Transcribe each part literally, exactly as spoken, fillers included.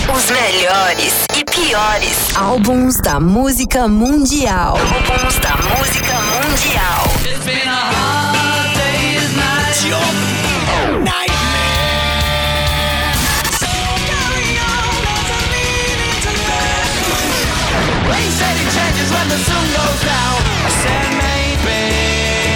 Os melhores e piores álbuns da música mundial. Álbuns da música mundial. It's been a hard day's night. Your nightmare. So carry on, doesn't mean it's a lie. They said it changes when the sun goes down. I said maybe.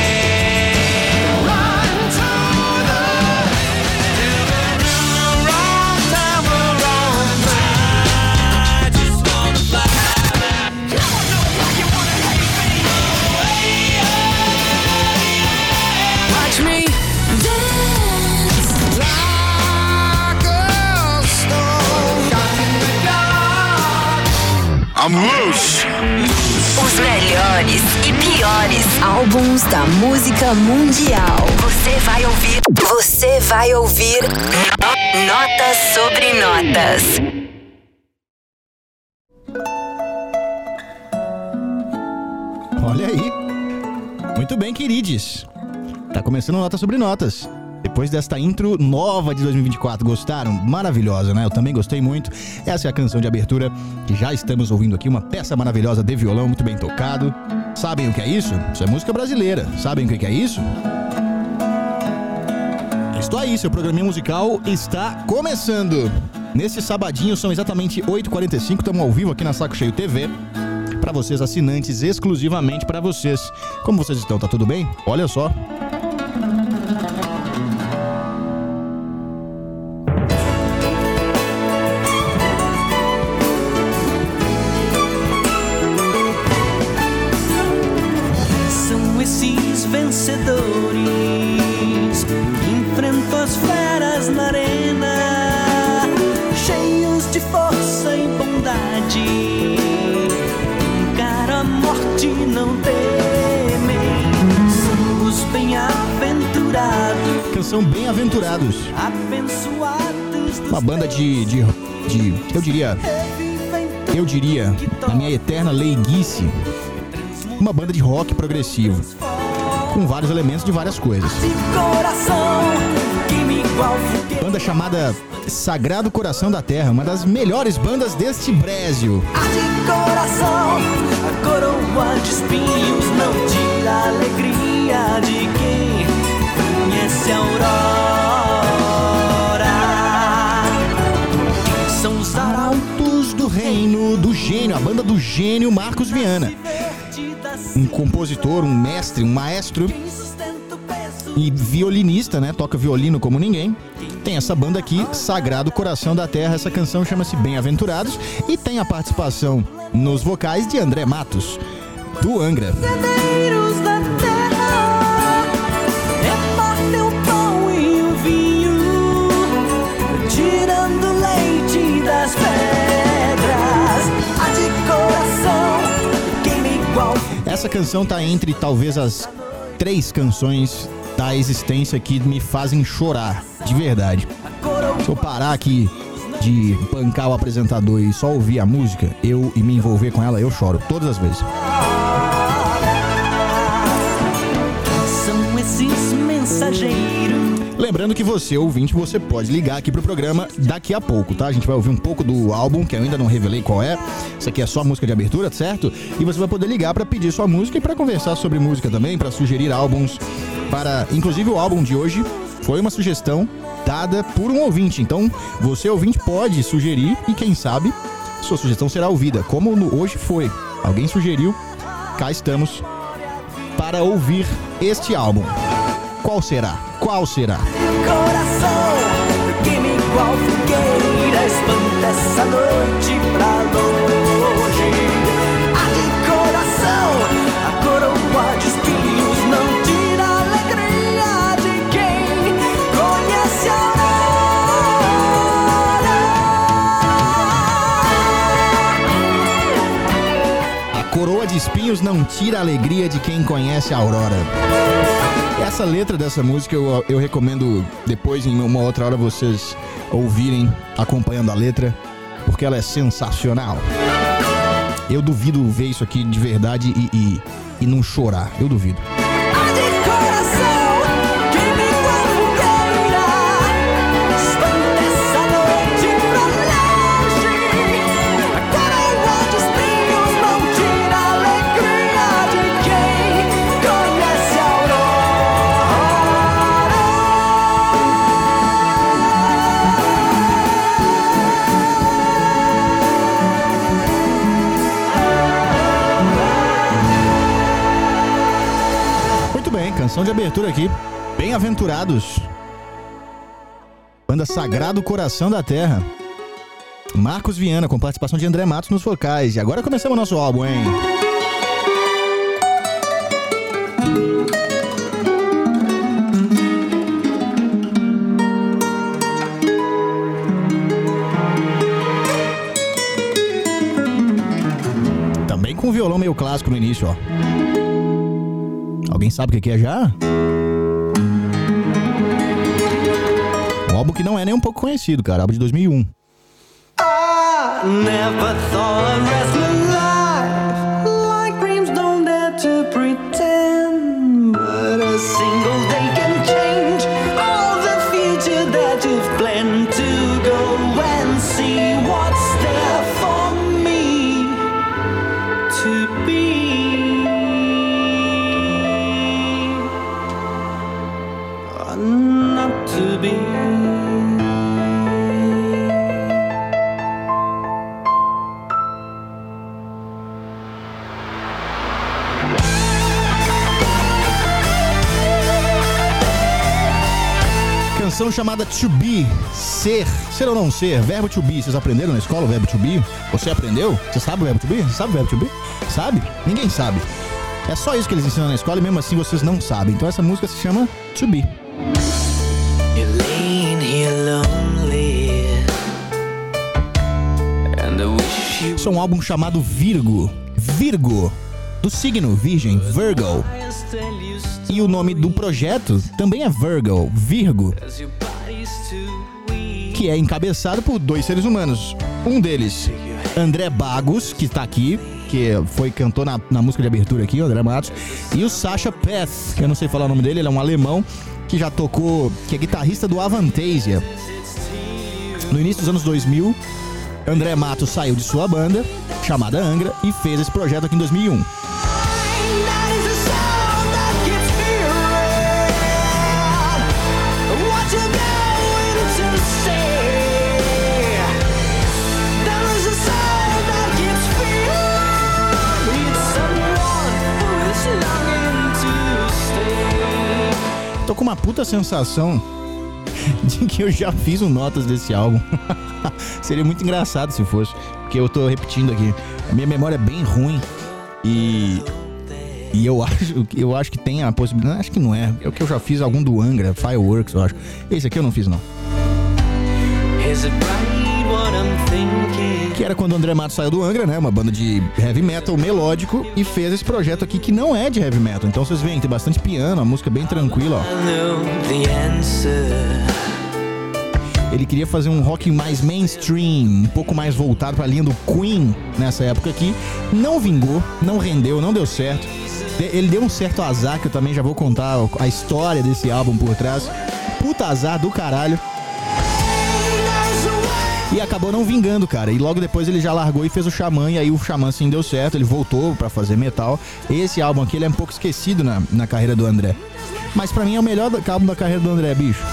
I'm loose. Os melhores e piores álbuns da música mundial. Você vai ouvir. Você vai ouvir Notas sobre Notas. Olha aí. Muito bem, queridos. Tá começando Notas sobre Notas. Depois desta intro nova de dois mil e vinte e quatro, gostaram? Maravilhosa, né? Eu também gostei muito. Essa é a canção de abertura que já estamos ouvindo aqui, uma peça maravilhosa de violão, muito bem tocado. Sabem o que é isso? Isso é música brasileira. Sabem o que é isso? Estou aí, seu programinha musical está começando. Nesse sabadinho, são exatamente oito e quarenta e cinco, estamos ao vivo aqui na Saco Cheio T V. Para vocês, assinantes, exclusivamente para vocês. Como vocês estão? Tá tudo bem? Olha só. Vencedores, enfrentam as feras na arena, cheios de força e bondade, encara a morte e não temem, são os bem-aventurados. Canção Bem-Aventurados. Abençoados. Uma banda de, de, de, eu diria, eu diria, na minha eterna leiguice, uma banda de rock progressivo, com vários elementos de várias coisas. Banda chamada Sagrado Coração da Terra, uma das melhores bandas deste Brasil. De coração, a coroa de espinhos não tira a alegria de quem conhece a aurora. São os arautos do reino do gênio, a banda do gênio Marcos Viana. Um compositor, um mestre, um maestro e violinista, né? Toca violino como ninguém. Tem essa banda aqui, Sagrado Coração da Terra. Essa canção chama-se Bem-Aventurados e tem a participação nos vocais de André Matos, do Angra. Da terra, repartem o pão e o vinho, tirando leite das pedras. A de coração, queima igual. Essa canção tá entre talvez as três canções da existência que me fazem chorar, de verdade. Se eu parar aqui de bancar o apresentador e só ouvir a música, eu e me envolver com ela, eu choro todas as vezes. São esses mensageiros. Lembrando que você, ouvinte, você pode ligar aqui pro programa daqui a pouco, tá? A gente vai ouvir um pouco do álbum, que eu ainda não revelei qual é. Isso aqui é só música de abertura, certo? E você vai poder ligar pra pedir sua música e pra conversar sobre música também, pra sugerir álbuns. Para, inclusive, o álbum de hoje foi uma sugestão dada por um ouvinte. Então, você, ouvinte, pode sugerir e, quem sabe, sua sugestão será ouvida, como no, hoje foi. Alguém sugeriu, cá estamos para ouvir este álbum. Qual será? Qual será? Coração, queima igual fogueira, espanta essa noite pra longe. A de coração, a coroa de espinhos não tira a alegria de quem conhece a aurora. A coroa de espinhos não tira a alegria de quem conhece a aurora. Essa letra dessa música eu, eu recomendo depois, em uma outra hora, vocês ouvirem acompanhando a letra, porque ela é sensacional. Eu duvido ver isso aqui de verdade e, e, e não chorar. Eu duvido. Canção de abertura aqui, Bem-aventurados. Banda Sagrado Coração da Terra. Marcos Viana, com participação de André Matos nos vocais. E agora começamos o nosso álbum, hein? Também com um violão meio clássico no início, ó. Alguém sabe o que é já? Um álbum que não é nem um pouco conhecido, cara. Álbum de dois mil e um. I never thought I'd rest my life like dreams don't dare to pretend, but a single day can change all the future that you've planned. To go and see what's there for me to be, or not to be. Canção chamada To Be, ser, ser ou não ser, verbo to be. Vocês aprenderam na escola o verbo to be? Você aprendeu? Você sabe o verbo to be? Você sabe o verbo to be? Sabe? Ninguém sabe. É só isso que eles ensinam na escola e mesmo assim vocês não sabem. Então essa música se chama To Be. You're laying here lonely, and I wish you Isso é um álbum chamado Virgo. Virgo, do signo Virgem, Virgo. E o nome do projeto também é Virgo, Virgo, que é encabeçado por dois seres humanos. Um deles, André Bagos, que está aqui, que foi cantor na, na música de abertura aqui, o André Matos. E o Sasha Peth, que eu não sei falar o nome dele, ele é um alemão que já tocou, que é guitarrista do Avantasia. No início dos anos dois mil, André Matos saiu de sua banda, chamada Angra, e fez esse projeto aqui em dois mil e um. Tô com uma puta sensação de que eu já fiz um notas desse álbum. Seria muito engraçado se fosse, porque eu tô repetindo aqui. A minha memória é bem ruim e e eu acho, eu acho que tem a possibilidade. Acho que não é. É o que eu já fiz algum do Angra, Fireworks, eu acho. Esse aqui eu não fiz não. Que era quando o André Matos saiu do Angra, né? Uma banda de heavy metal melódico, e fez esse projeto aqui que não é de heavy metal. Então vocês veem, tem bastante piano, a música é bem tranquila, ó. Ele queria fazer um rock mais mainstream, um pouco mais voltado pra linha do Queen nessa época aqui. Não vingou, não rendeu, não deu certo. Ele deu um certo azar, que eu também já vou contar a história desse álbum por trás. Puta azar do caralho. E acabou não vingando, cara. E logo depois ele já largou e fez o Xamã. E aí o Xamã sim deu certo. Ele voltou pra fazer metal. Esse álbum aqui ele é um pouco esquecido na, na carreira do André. Mas pra mim é o melhor álbum da carreira do André, bicho.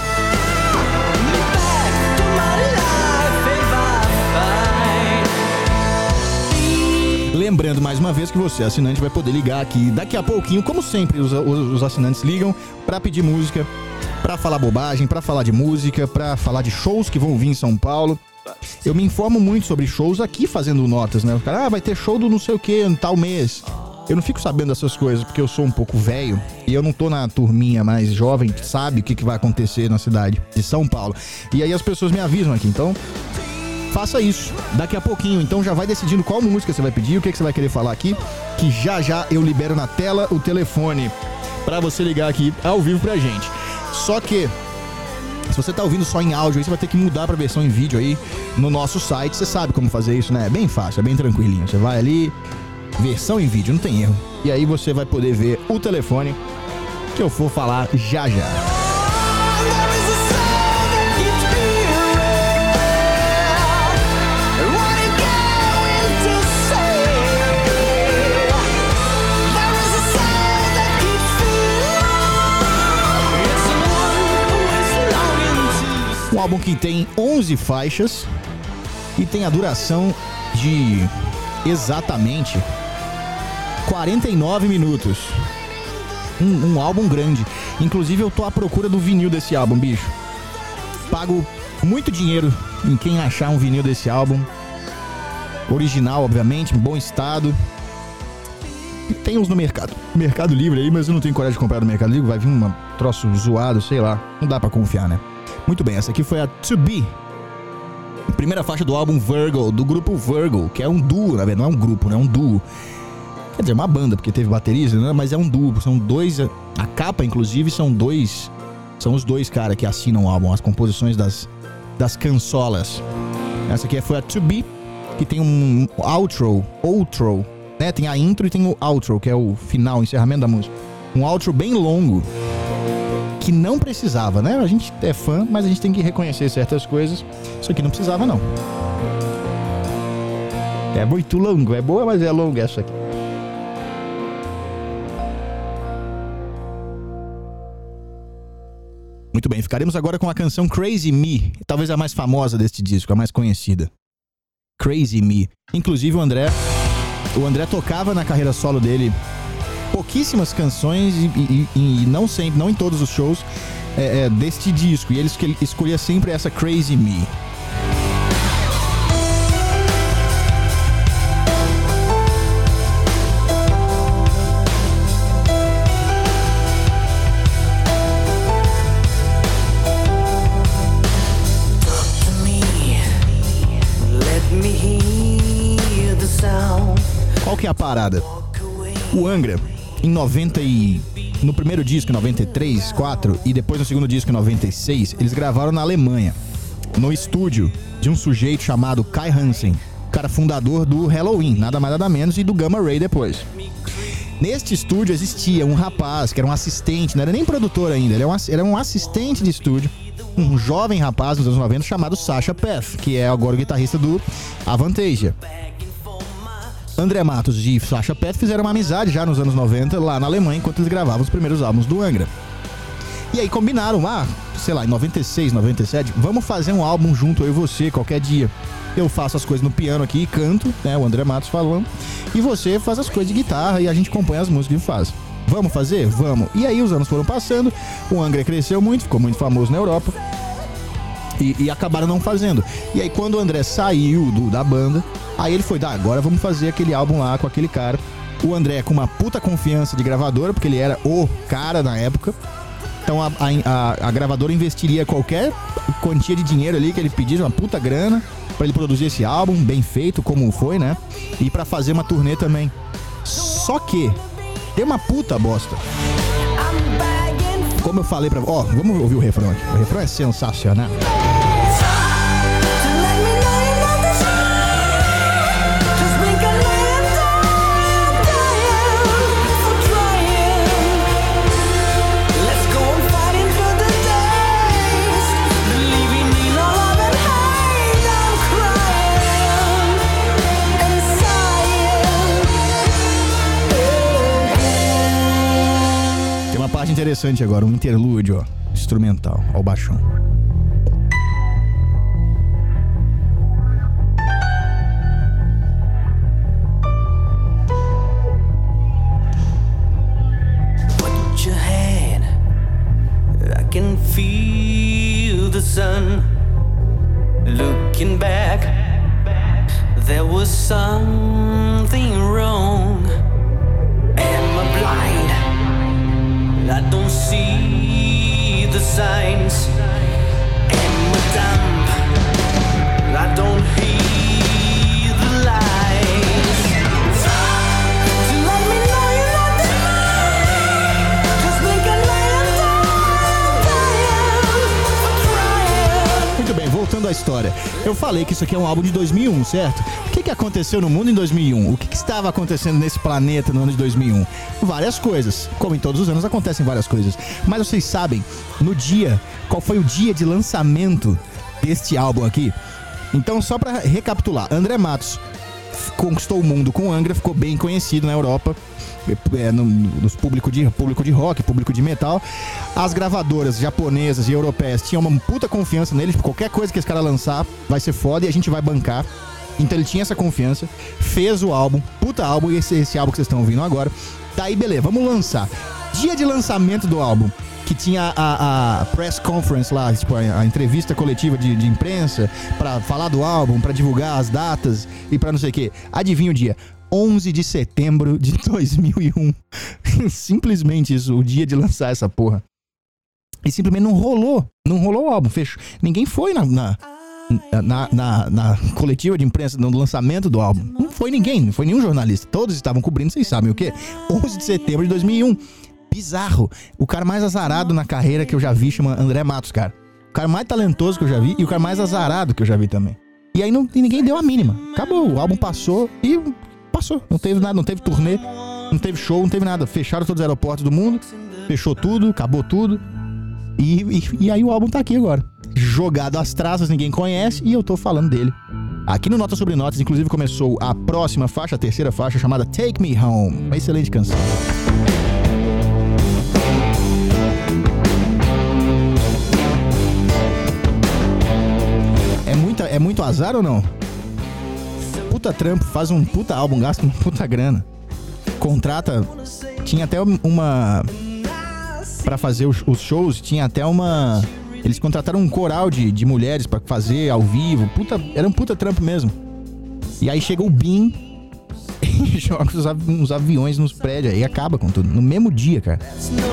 Lembrando mais uma vez que você, assinante, vai poder ligar aqui daqui a pouquinho, como sempre os, os, os assinantes ligam, pra pedir música, pra falar bobagem, pra falar de música, pra falar de shows que vão vir em São Paulo. Eu me informo muito sobre shows aqui fazendo notas, né? O cara, ah, vai ter show do não sei o que em tal mês. Eu não fico sabendo dessas coisas porque eu sou um pouco velho e eu não tô na turminha mais jovem que sabe o que, que vai acontecer na cidade de São Paulo. E aí as pessoas me avisam aqui, então faça isso daqui a pouquinho. Então já vai decidindo qual música você vai pedir, o que, que você vai querer falar aqui, que já já eu libero na tela o telefone pra você ligar aqui ao vivo pra gente. Só que se você tá ouvindo só em áudio, aí você vai ter que mudar pra versão em vídeo aí no nosso site. Você sabe como fazer isso, né? É bem fácil, é bem tranquilinho. Você vai ali, versão em vídeo, não tem erro. E aí você vai poder ver o telefone que eu for falar já já. Um álbum que tem onze faixas e tem a duração de exatamente quarenta e nove minutos. um, um álbum grande. Inclusive eu tô à procura do vinil desse álbum, bicho. Pago muito dinheiro em quem achar um vinil desse álbum. Original, obviamente, em bom estado. E tem uns no mercado. Mercado Livre aí, mas eu não tenho coragem de comprar no Mercado Livre. Vai vir um troço zoado, sei lá. Não dá pra confiar, né? Muito bem, essa aqui foi a To Be. Primeira faixa do álbum Virgo, do grupo Virgo, que é um duo, na verdade, não é um grupo, né? É um duo. Quer dizer, uma banda, porque teve baterista, né? Mas é um duo. São dois... A capa, inclusive, são dois... São os dois caras que assinam o álbum, as composições das, das cançolas. Essa aqui foi a To Be, que tem um outro, outro, né? Tem a intro e tem o outro, que é o final, o encerramento da música. Um outro bem longo, que não precisava, né? A gente é fã, mas a gente tem que reconhecer certas coisas. Isso aqui não precisava, não. É muito longo, é boa, mas é longa essa aqui. Muito bem, ficaremos agora com a canção Crazy Me, talvez a mais famosa deste disco, a mais conhecida. Crazy Me. Inclusive o André, o André tocava na carreira solo dele pouquíssimas canções e, e, e não sempre, não em todos os shows é, é, deste disco. E ele escolhia sempre essa Crazy Me. Qual que é a parada? O Angra, em noventa e... no primeiro disco, em noventa e três, quatro, e depois no segundo disco, em noventa e seis, eles gravaram na Alemanha, no estúdio de um sujeito chamado Kai Hansen, cara fundador do Halloween, nada mais nada menos, e do Gamma Ray depois. Neste estúdio existia um rapaz que era um assistente, não era nem produtor ainda, ele era um, era um assistente de estúdio, um jovem rapaz nos anos noventa chamado Sasha Path, que é agora o guitarrista do Avantasia. André Matos e Sasha Path fizeram uma amizade já nos anos noventa lá na Alemanha, enquanto eles gravavam os primeiros álbuns do Angra. E aí combinaram, ah, sei lá, em noventa e seis, noventa e sete, vamos fazer um álbum junto, eu e você, qualquer dia. Eu faço as coisas no piano aqui e canto, né, o André Matos falando, e você faz as coisas de guitarra e a gente compõe as músicas e faz. Vamos fazer? Vamos. E aí os anos foram passando, o Angra cresceu muito, ficou muito famoso na Europa, e, e acabaram não fazendo. E aí quando o André saiu do, da banda, aí ele foi, tá, agora vamos fazer aquele álbum lá com aquele cara. O André com uma puta confiança de gravadora, porque ele era o cara na época. Então a, a, a gravadora investiria qualquer quantia de dinheiro ali que ele pedisse, uma puta grana, pra ele produzir esse álbum, bem feito, como foi, né? E pra fazer uma turnê também. Só que deu uma puta bosta. Como eu falei pra... Ó, vamos ouvir o refrão aqui. O refrão é sensacional. Parte interessante agora, um interlúdio, ó, instrumental, ao baixão. Put your hand, I can feel the sun. Looking back, there was something wrong. Am I blind? I don't see the signs. Am I dumb? I don't hear the lies. To let me know you're not there. Just make a light of time. Muito bem, voltando à história. Eu falei que isso aqui é um álbum de dois mil e um, certo? O que, que aconteceu no mundo em dois mil e um? O que, que estava acontecendo nesse planeta no ano de dois mil e um? Várias coisas. Como em todos os anos acontecem várias coisas. Mas vocês sabem, no dia, qual foi o dia de lançamento deste álbum aqui? Então, só pra recapitular, André Matos conquistou o mundo com Angra, ficou bem conhecido na Europa, é, no, nos público de, público de rock, público de metal. As gravadoras japonesas e europeias tinham uma puta confiança nele, tipo, qualquer coisa que esse cara lançar vai ser foda e a gente vai bancar. Então ele tinha essa confiança, fez o álbum, puta álbum, esse, esse álbum que vocês estão ouvindo agora. Daí beleza, vamos lançar. dia de lançamento do álbum, que tinha a, a press conference lá, tipo, a, a entrevista coletiva de, de imprensa pra falar do álbum, pra divulgar as datas e pra não sei o que. Adivinha o dia? onze de setembro de dois mil e um. Simplesmente isso, o dia de lançar essa porra. E simplesmente não rolou. Não rolou o álbum, fechou. Ninguém foi na, na, na, na, na coletiva de imprensa no lançamento do álbum. Não foi ninguém, não foi nenhum jornalista. Todos estavam cobrindo, vocês sabem o quê? onze de setembro de dois mil e um. Bizarro. O cara mais azarado na carreira que eu já vi chama André Matos, cara. O cara mais talentoso que eu já vi e o cara mais azarado que eu já vi também. E aí não, e ninguém deu a mínima. Acabou, o álbum passou e passou. Não teve nada, não teve turnê, não teve show, não teve nada. Fecharam todos os aeroportos do mundo, fechou tudo, acabou tudo. E, e, e aí o álbum tá aqui agora. Jogado às traças, ninguém conhece e eu tô falando dele. Aqui no Notas Sobre Notas, inclusive, começou a próxima faixa, a terceira faixa, chamada Take Me Home. Uma excelente canção. É, muita, é muito azar ou não? Puta trampo, faz um puta álbum, gasta uma puta grana. Contrata... Tinha até uma... Pra fazer os, os shows, tinha até uma... Eles contrataram um coral de, de mulheres pra fazer ao vivo. Puta, era um puta trampo mesmo. E aí chega o Bin e joga uns, av- uns aviões nos prédios e acaba com tudo. No mesmo dia, cara.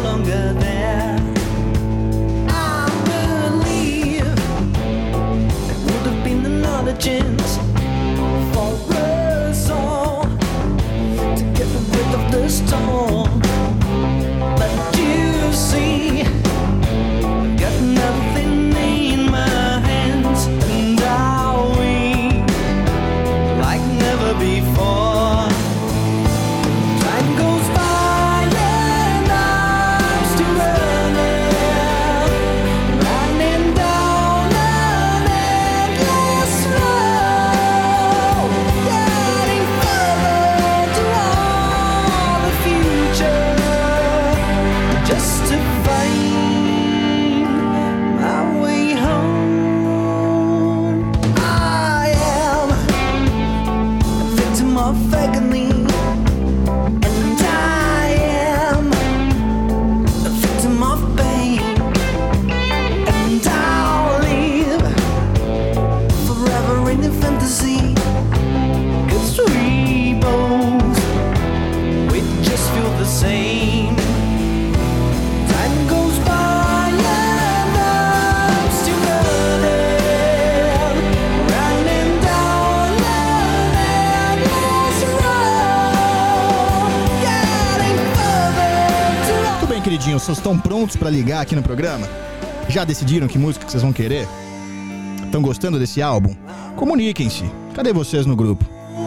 Vocês estão prontos pra ligar aqui no programa? Já decidiram que música que vocês vão querer? Estão gostando desse álbum? Comuniquem-se. Cadê vocês no grupo?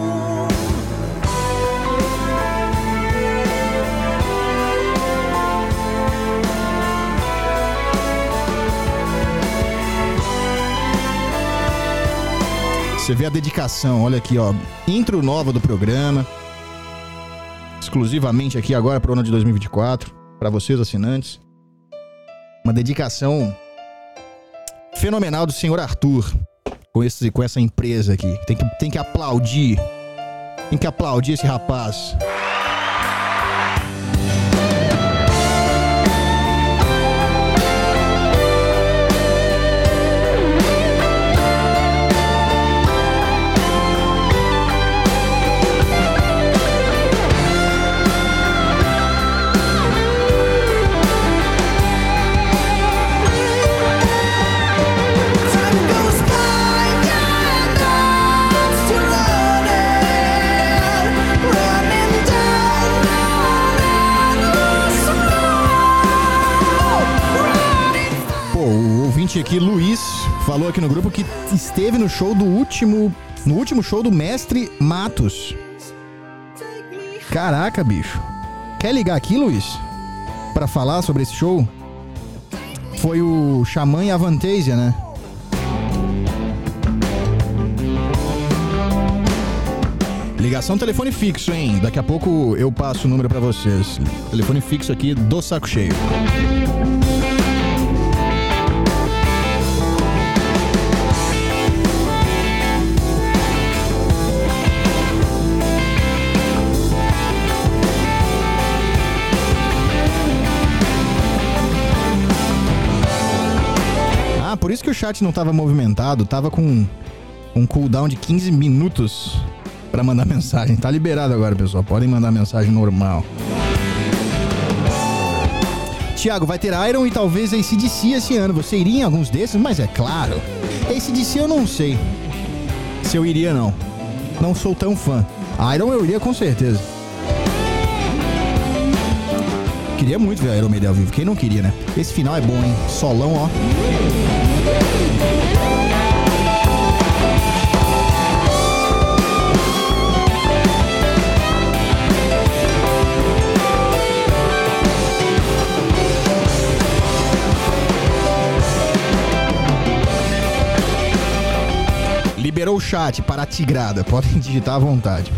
Você vê a dedicação, olha aqui, ó. Intro nova do programa. Exclusivamente aqui agora pro ano de dois mil e vinte e quatro. Pra vocês, assinantes. Uma dedicação fenomenal do senhor Arthur com, esse, com essa empresa aqui. Tem que, tem que aplaudir. Tem que aplaudir esse rapaz. Aqui, Luiz falou aqui no grupo que esteve no show do último, no último show do Mestre Matos. Caraca, bicho. Quer ligar aqui, Luiz? Pra falar sobre esse show? Foi o Xamã e a Avantasia, né? Ligação telefone fixo, hein? Daqui a pouco eu passo o número pra vocês. Telefone fixo aqui do Saco Cheio. por isso que o chat não tava movimentado, tava com um cooldown de quinze minutos pra mandar mensagem. Tá liberado agora, pessoal, podem mandar mensagem normal. Thiago, vai ter Iron e talvez A C D C esse ano. Você iria em alguns desses? Mas é claro. A C D C eu não sei se eu iria, não. Não sou tão fã. Iron eu iria com certeza. Queria muito ver Iron Maiden ao vivo. Quem não queria, né? Esse final é bom, hein? Solão, ó. Liberou o chat para a tigrada. Podem digitar à vontade.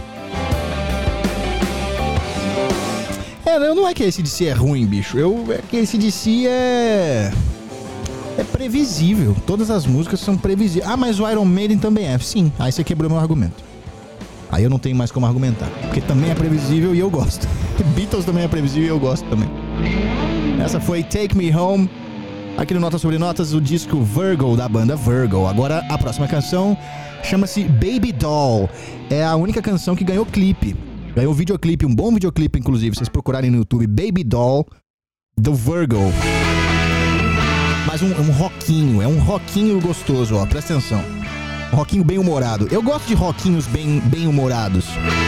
É, não é que esse A C D C é ruim, bicho. Eu, é que esse A C D C é... É previsível. Todas as músicas são previsíveis. Ah, mas o Iron Maiden também é. Sim, aí você quebrou meu argumento. Aí eu não tenho mais como argumentar. Porque também é previsível e eu gosto. Beatles também é previsível e eu gosto também. Essa foi Take Me Home. Aqui no Notas Sobre Notas, o disco Virgo, da banda Virgo. Agora, a próxima canção chama-se Baby Doll. É a única canção que ganhou clipe. Ganhou videoclipe, um bom videoclipe, inclusive. Vocês procurarem no YouTube, Baby Doll, do Virgo. Mas um, um rockinho, é um rockinho gostoso, ó, presta atenção. Um rockinho bem humorado. Eu gosto de rockinhos bem, bem humorados.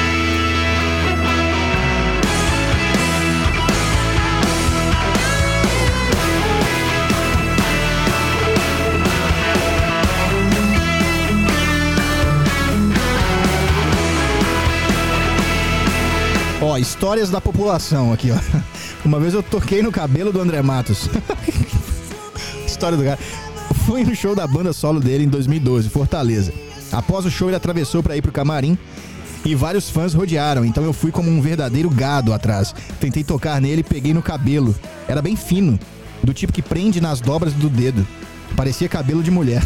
Ó, histórias da população aqui, ó. Uma vez eu toquei no cabelo do André Matos. História do cara. Fui no show da banda solo dele em dois mil e doze, Fortaleza. Após o show, ele atravessou pra ir pro camarim e vários fãs rodearam. Então eu fui como um verdadeiro gado atrás. Tentei tocar nele e peguei no cabelo. Era bem fino, do tipo que prende nas dobras do dedo. Parecia cabelo de mulher.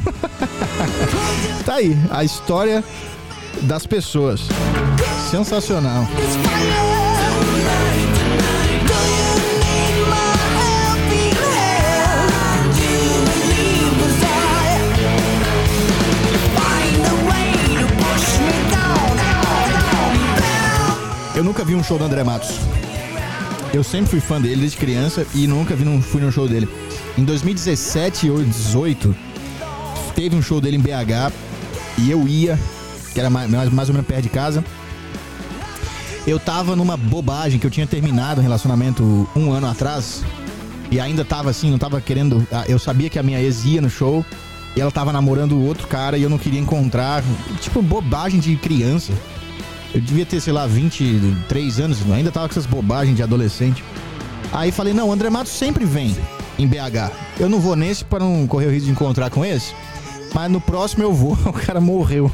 Tá aí, a história das pessoas. Sensacional. Eu nunca vi um show do André Matos. Eu sempre fui fã dele desde criança e nunca vi, não fui num show dele. Em dois mil e dezessete ou dezoito, teve um show dele em B H e eu ia, que era mais, mais ou menos perto de casa. Eu tava numa bobagem, que eu tinha terminado um relacionamento um ano atrás e ainda tava assim, não tava querendo... Eu sabia que a minha ex ia no show e ela tava namorando outro cara e eu não queria encontrar. Tipo, bobagem de criança. Eu devia ter, sei lá, vinte e três anos, ainda tava com essas bobagens de adolescente. Aí falei, não, o André Matos sempre vem em B H. Eu não vou nesse pra não correr o risco de encontrar com esse, mas no próximo eu vou. O cara morreu.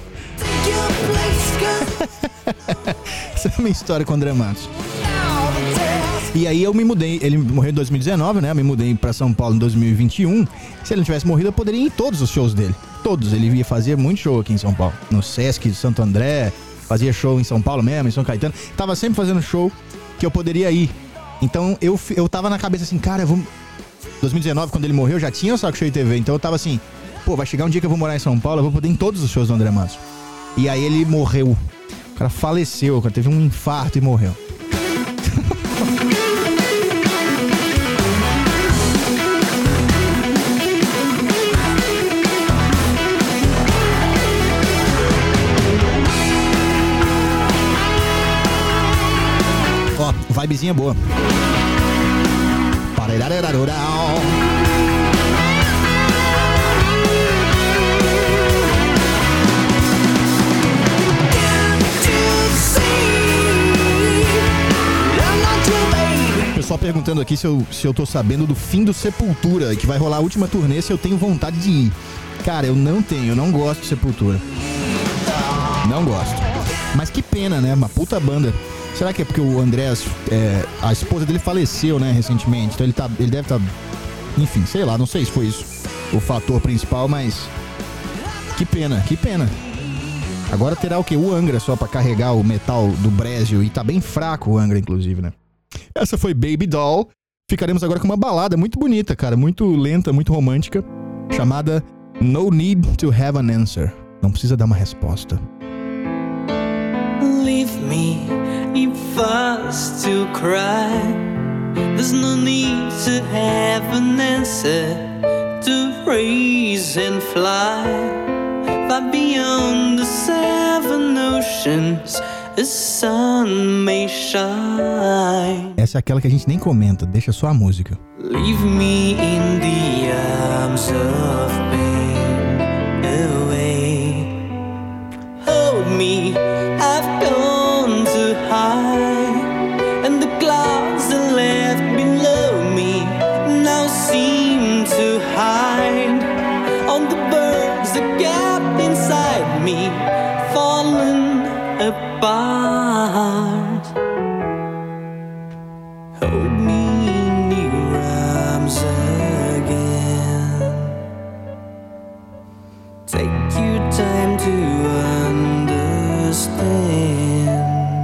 Essa é a minha história com o André Matos. E aí eu me mudei, ele morreu em dois mil e dezenove, né? Eu me mudei pra São Paulo em dois mil e vinte e um. Se ele não tivesse morrido, eu poderia ir em todos os shows dele. Todos, ele ia fazer muito show aqui em São Paulo. No Sesc de Santo André, fazia show em São Paulo mesmo, em São Caetano. Tava sempre fazendo show que eu poderia ir. Então eu, eu tava na cabeça assim, cara, eu vou... dois mil e dezenove, quando ele morreu, já tinha o Saco Cheio T V. Então eu tava assim, pô, vai chegar um dia que eu vou morar em São Paulo, eu vou poder ir em todos os shows do André Matos. E aí ele morreu. O cara faleceu, o cara teve um infarto e morreu. Ó, vibezinha boa. Pessoal perguntando aqui se eu, se eu tô sabendo do fim do Sepultura, que vai rolar a última turnê, se eu tenho vontade de ir. Cara, eu não tenho, eu não gosto de Sepultura. Não gosto. Mas que pena, né? Uma puta banda. Será que é porque o Andrés, é, a esposa dele faleceu, né, recentemente? Então ele, tá, ele deve estar... Tá, enfim, sei lá, não sei se foi isso o fator principal, mas... Que pena, que pena. Agora terá o quê? O Angra só pra carregar o metal do Brésio. E tá bem fraco o Angra, inclusive, né? Essa foi Baby Doll. Ficaremos agora com uma balada muito bonita, cara. Muito lenta, muito romântica. chamada No Need to Have an Answer. Não precisa dar uma resposta. Leave me if us to cry. There's no need to have an answer, to raise and fly. Far beyond the seven oceans, the sun may shine. Essa é aquela que a gente nem comenta, deixa só a música. Leave me in the arms of pain away. Hold me, I've gone too high, and the clouds that left below me now seem to hide on the birds that kept inside me, fallen apart. Hold me in your arms again. Take your time to understand.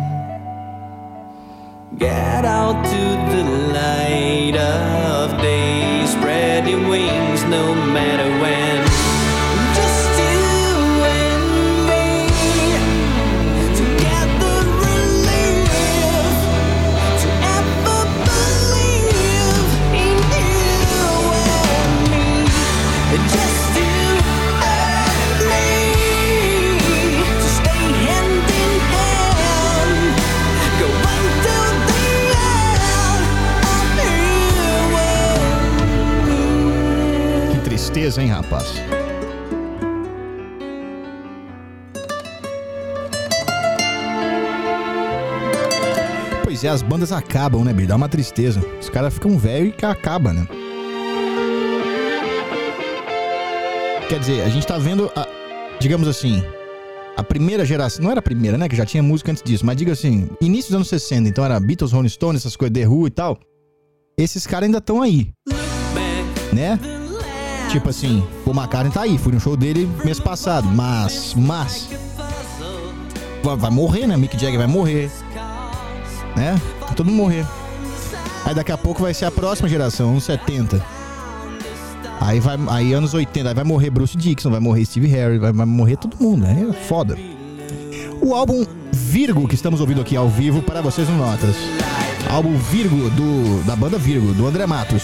Get out to the light of day, spreading wings no matter when. Just you and me, together relive, to ever believe in you and me. Just you and me, to stay hand in hand, go until the end of you and me. Que tristeza, hein, rapaz? Pois é, as bandas acabam, né, bicho? Dá uma tristeza. Os caras ficam velhos e acaba, né? Quer dizer, a gente tá vendo, a, digamos assim, a primeira geração... Não era a primeira, né? Que já tinha música antes disso. Mas diga assim, início dos anos sessenta. Então era Beatles, Rolling Stones, essas coisas, The Who e tal. Esses caras ainda estão aí, né? Tipo assim, o McCartney tá aí. Fui no show dele mês passado. Mas, mas... Vai, vai morrer, né? Mick Jagger vai morrer, né? Vai todo mundo morrer. Aí daqui a pouco vai ser a próxima geração, anos setenta. Aí vai, aí anos oitenta, aí vai morrer Bruce Dickinson, vai morrer Steve Harris, vai, vai morrer todo mundo, né? É foda. O álbum Virgo, que estamos ouvindo aqui ao vivo para vocês no Notas. Álbum Virgo, do, da banda Virgo, do André Matos.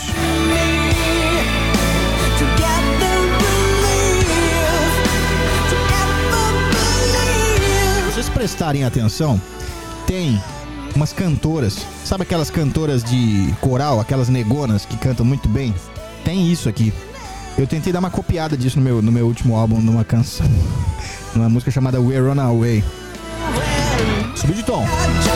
Se vocês prestarem atenção, tem umas cantoras, sabe aquelas cantoras de coral, aquelas negonas que cantam muito bem? Tem isso aqui. Eu tentei dar uma copiada disso no meu, no meu último álbum, numa canção, numa música chamada We're On Our Way. Subiu de tom.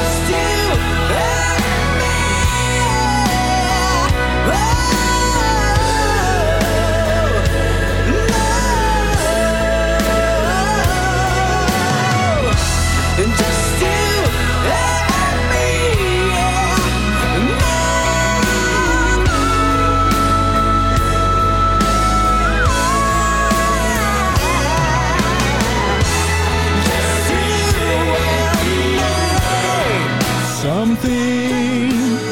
Something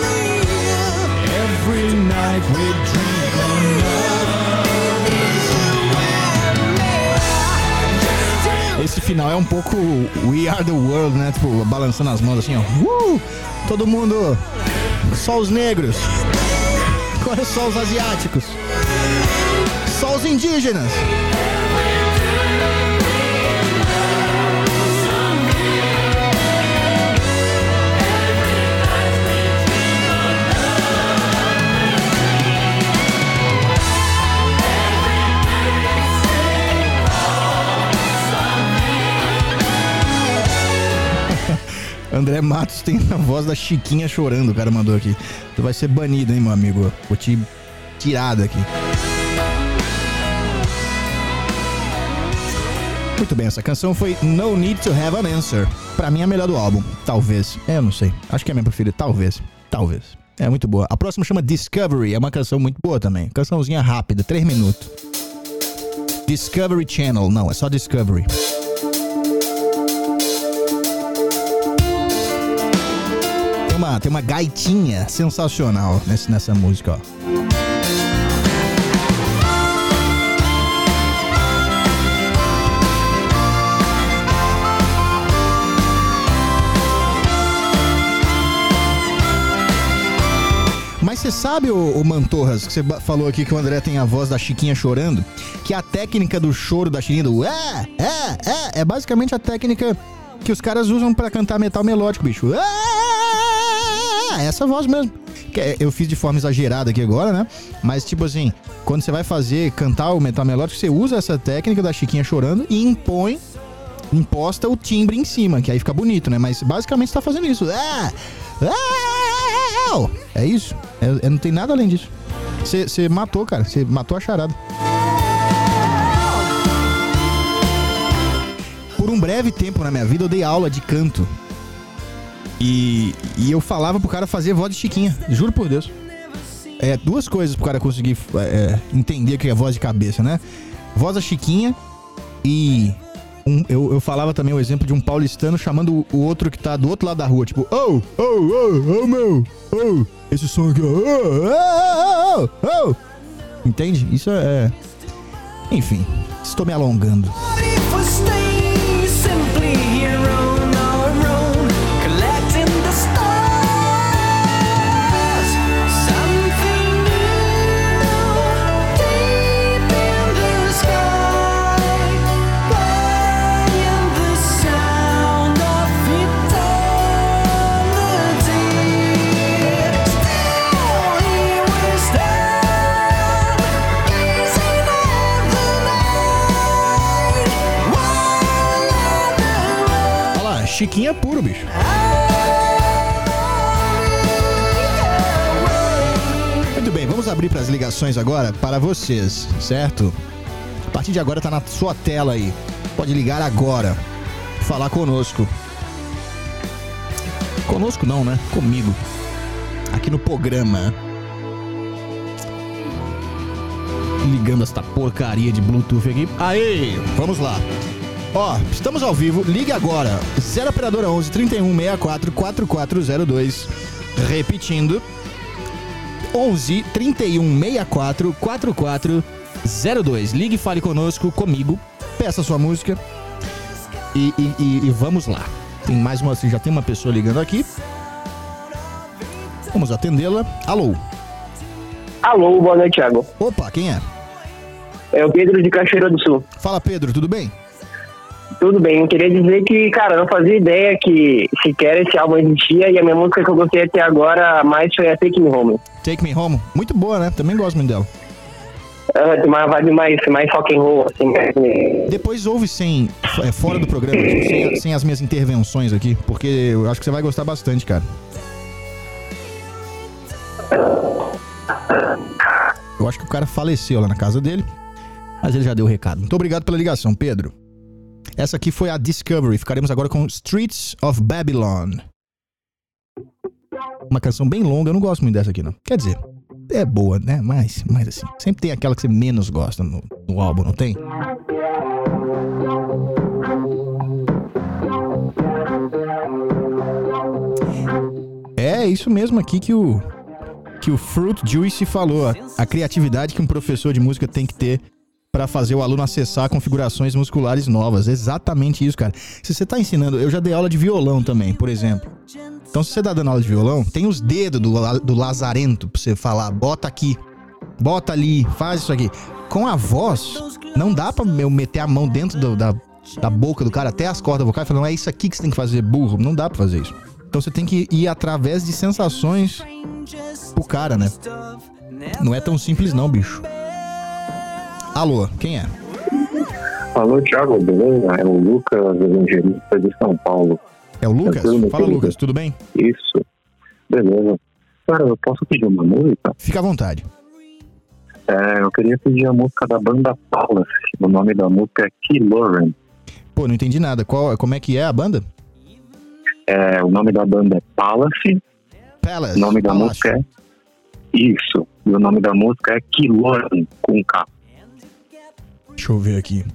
every night we dream of. Esse final é um pouco We Are The World, né? Tipo, balançando as mãos assim, ó. Uh! Todo mundo. Só os negros. Só os asiáticos. Só os indígenas. André Matos tem a voz da Chiquinha chorando, o cara mandou aqui. Tu vai ser banido, hein, meu amigo? Vou te tirar daqui. Muito bem, essa canção foi No Need to Have an Answer. Pra mim é a melhor do álbum, talvez. É, eu não sei. Acho que é a minha preferida, talvez. Talvez. É muito boa. A próxima chama Discovery, é uma canção muito boa também. Cançãozinha rápida, três minutos. Discovery Channel, não, é só Discovery. Tem uma, tem uma gaitinha sensacional nessa, nessa música, ó. sabe, o, o Mantorras, que você falou aqui que o André tem a voz da Chiquinha chorando, que a técnica do choro da Chiquinha, do é, é, é, é basicamente a técnica que os caras usam pra cantar metal melódico, bicho. É, essa voz mesmo. Eu fiz de forma exagerada aqui agora, né? Mas, tipo assim, quando você vai fazer, cantar o metal melódico, você usa essa técnica da Chiquinha chorando e impõe, imposta o timbre em cima, que aí fica bonito, né? Mas, basicamente, você tá fazendo isso. É, é, é isso. É, é, não tem nada além disso. Você, você matou, cara. Você matou a charada. Por um breve tempo na minha vida, eu dei aula de canto. E, e eu falava pro cara fazer voz de Chiquinha, juro por Deus. É, duas coisas pro cara conseguir é, entender o que é voz de cabeça, né? Voz da Chiquinha e... Um, eu, eu falava também o exemplo de um paulistano chamando o, o outro que tá do outro lado da rua, tipo... Oh, oh, oh, oh, meu, oh, esse som aqui, oh, oh, oh, oh, oh. Entende? Isso é... Enfim, estou me alongando. Chiquinha é puro, bicho. Muito bem, vamos abrir para as ligações agora para vocês, certo? A partir de agora tá na sua tela aí. Pode ligar agora, falar conosco. Conosco não, né? Comigo. Aqui no programa. Ligando esta porcaria de Bluetooth aqui. Aí, vamos lá. Ó, estamos ao vivo, ligue agora, zero operadora onze, trinta e um, sessenta e quatro, quarenta e quatro zero dois, repetindo, onze, trinta e um, sessenta e quatro, quarenta e quatro zero dois, ligue e fale conosco, comigo, peça sua música e, e, e, e vamos lá. Tem mais uma, já tem uma pessoa ligando aqui, vamos atendê-la. Alô? Alô, boa noite, Thiago. Opa, quem é? É o Pedro de Cachoeira do Sul. Fala, Pedro, tudo bem? Tudo bem, eu queria dizer que, cara, eu não fazia ideia que sequer esse álbum existia e a minha música que eu gostei até agora mais foi a Take Me Home. Take Me Home, muito boa, né? Também gosto muito dela. Uh, tem uma vibe mais, mais rock and roll, assim. Né? Depois ouve sem, é, fora do programa, tipo, sem, sem as minhas intervenções aqui, porque eu acho que você vai gostar bastante, cara. Eu acho que o cara faleceu lá na casa dele, mas ele já deu o recado. Muito obrigado pela ligação, Pedro. Essa aqui foi a Discovery. Ficaremos agora com Streets of Babylon. Uma canção bem longa. Eu não gosto muito dessa aqui, não. Quer dizer, é boa, né? Mas, mas assim, sempre tem aquela que você menos gosta no, no álbum, não tem? É isso mesmo aqui que o, que o Fruit Juice falou. A, a criatividade que um professor de música tem que ter para fazer o aluno acessar configurações musculares novas. Exatamente isso, cara. Se você tá ensinando... Eu já dei aula de violão também, por exemplo. Então, se você tá dando aula de violão, tem os dedos do, do lazarento pra você falar. Bota aqui, bota ali, faz isso aqui. Com a voz, não dá pra eu meter a mão dentro do, da, da boca do cara, até as cordas vocais, e falar, não, é isso aqui que você tem que fazer, burro. Não dá pra fazer isso. Então, você tem que ir através de sensações pro cara, né? Não é tão simples não, bicho. Alô, quem é? Alô, Thiago, beleza? É o Lucas, evangelista de São Paulo. É o Lucas? Fala, Lucas, tudo bem? Isso, beleza. Cara, eu posso pedir uma música? Fica à vontade. É, eu queria pedir a música da banda Palace. O nome da música é Killoren. Pô, não entendi nada. Qual, como é que é a banda? É, o nome da banda é Palace. Palace. O nome da Palace. música é... Isso. E o nome da música é Killoren, com K. Deixa eu ver aqui.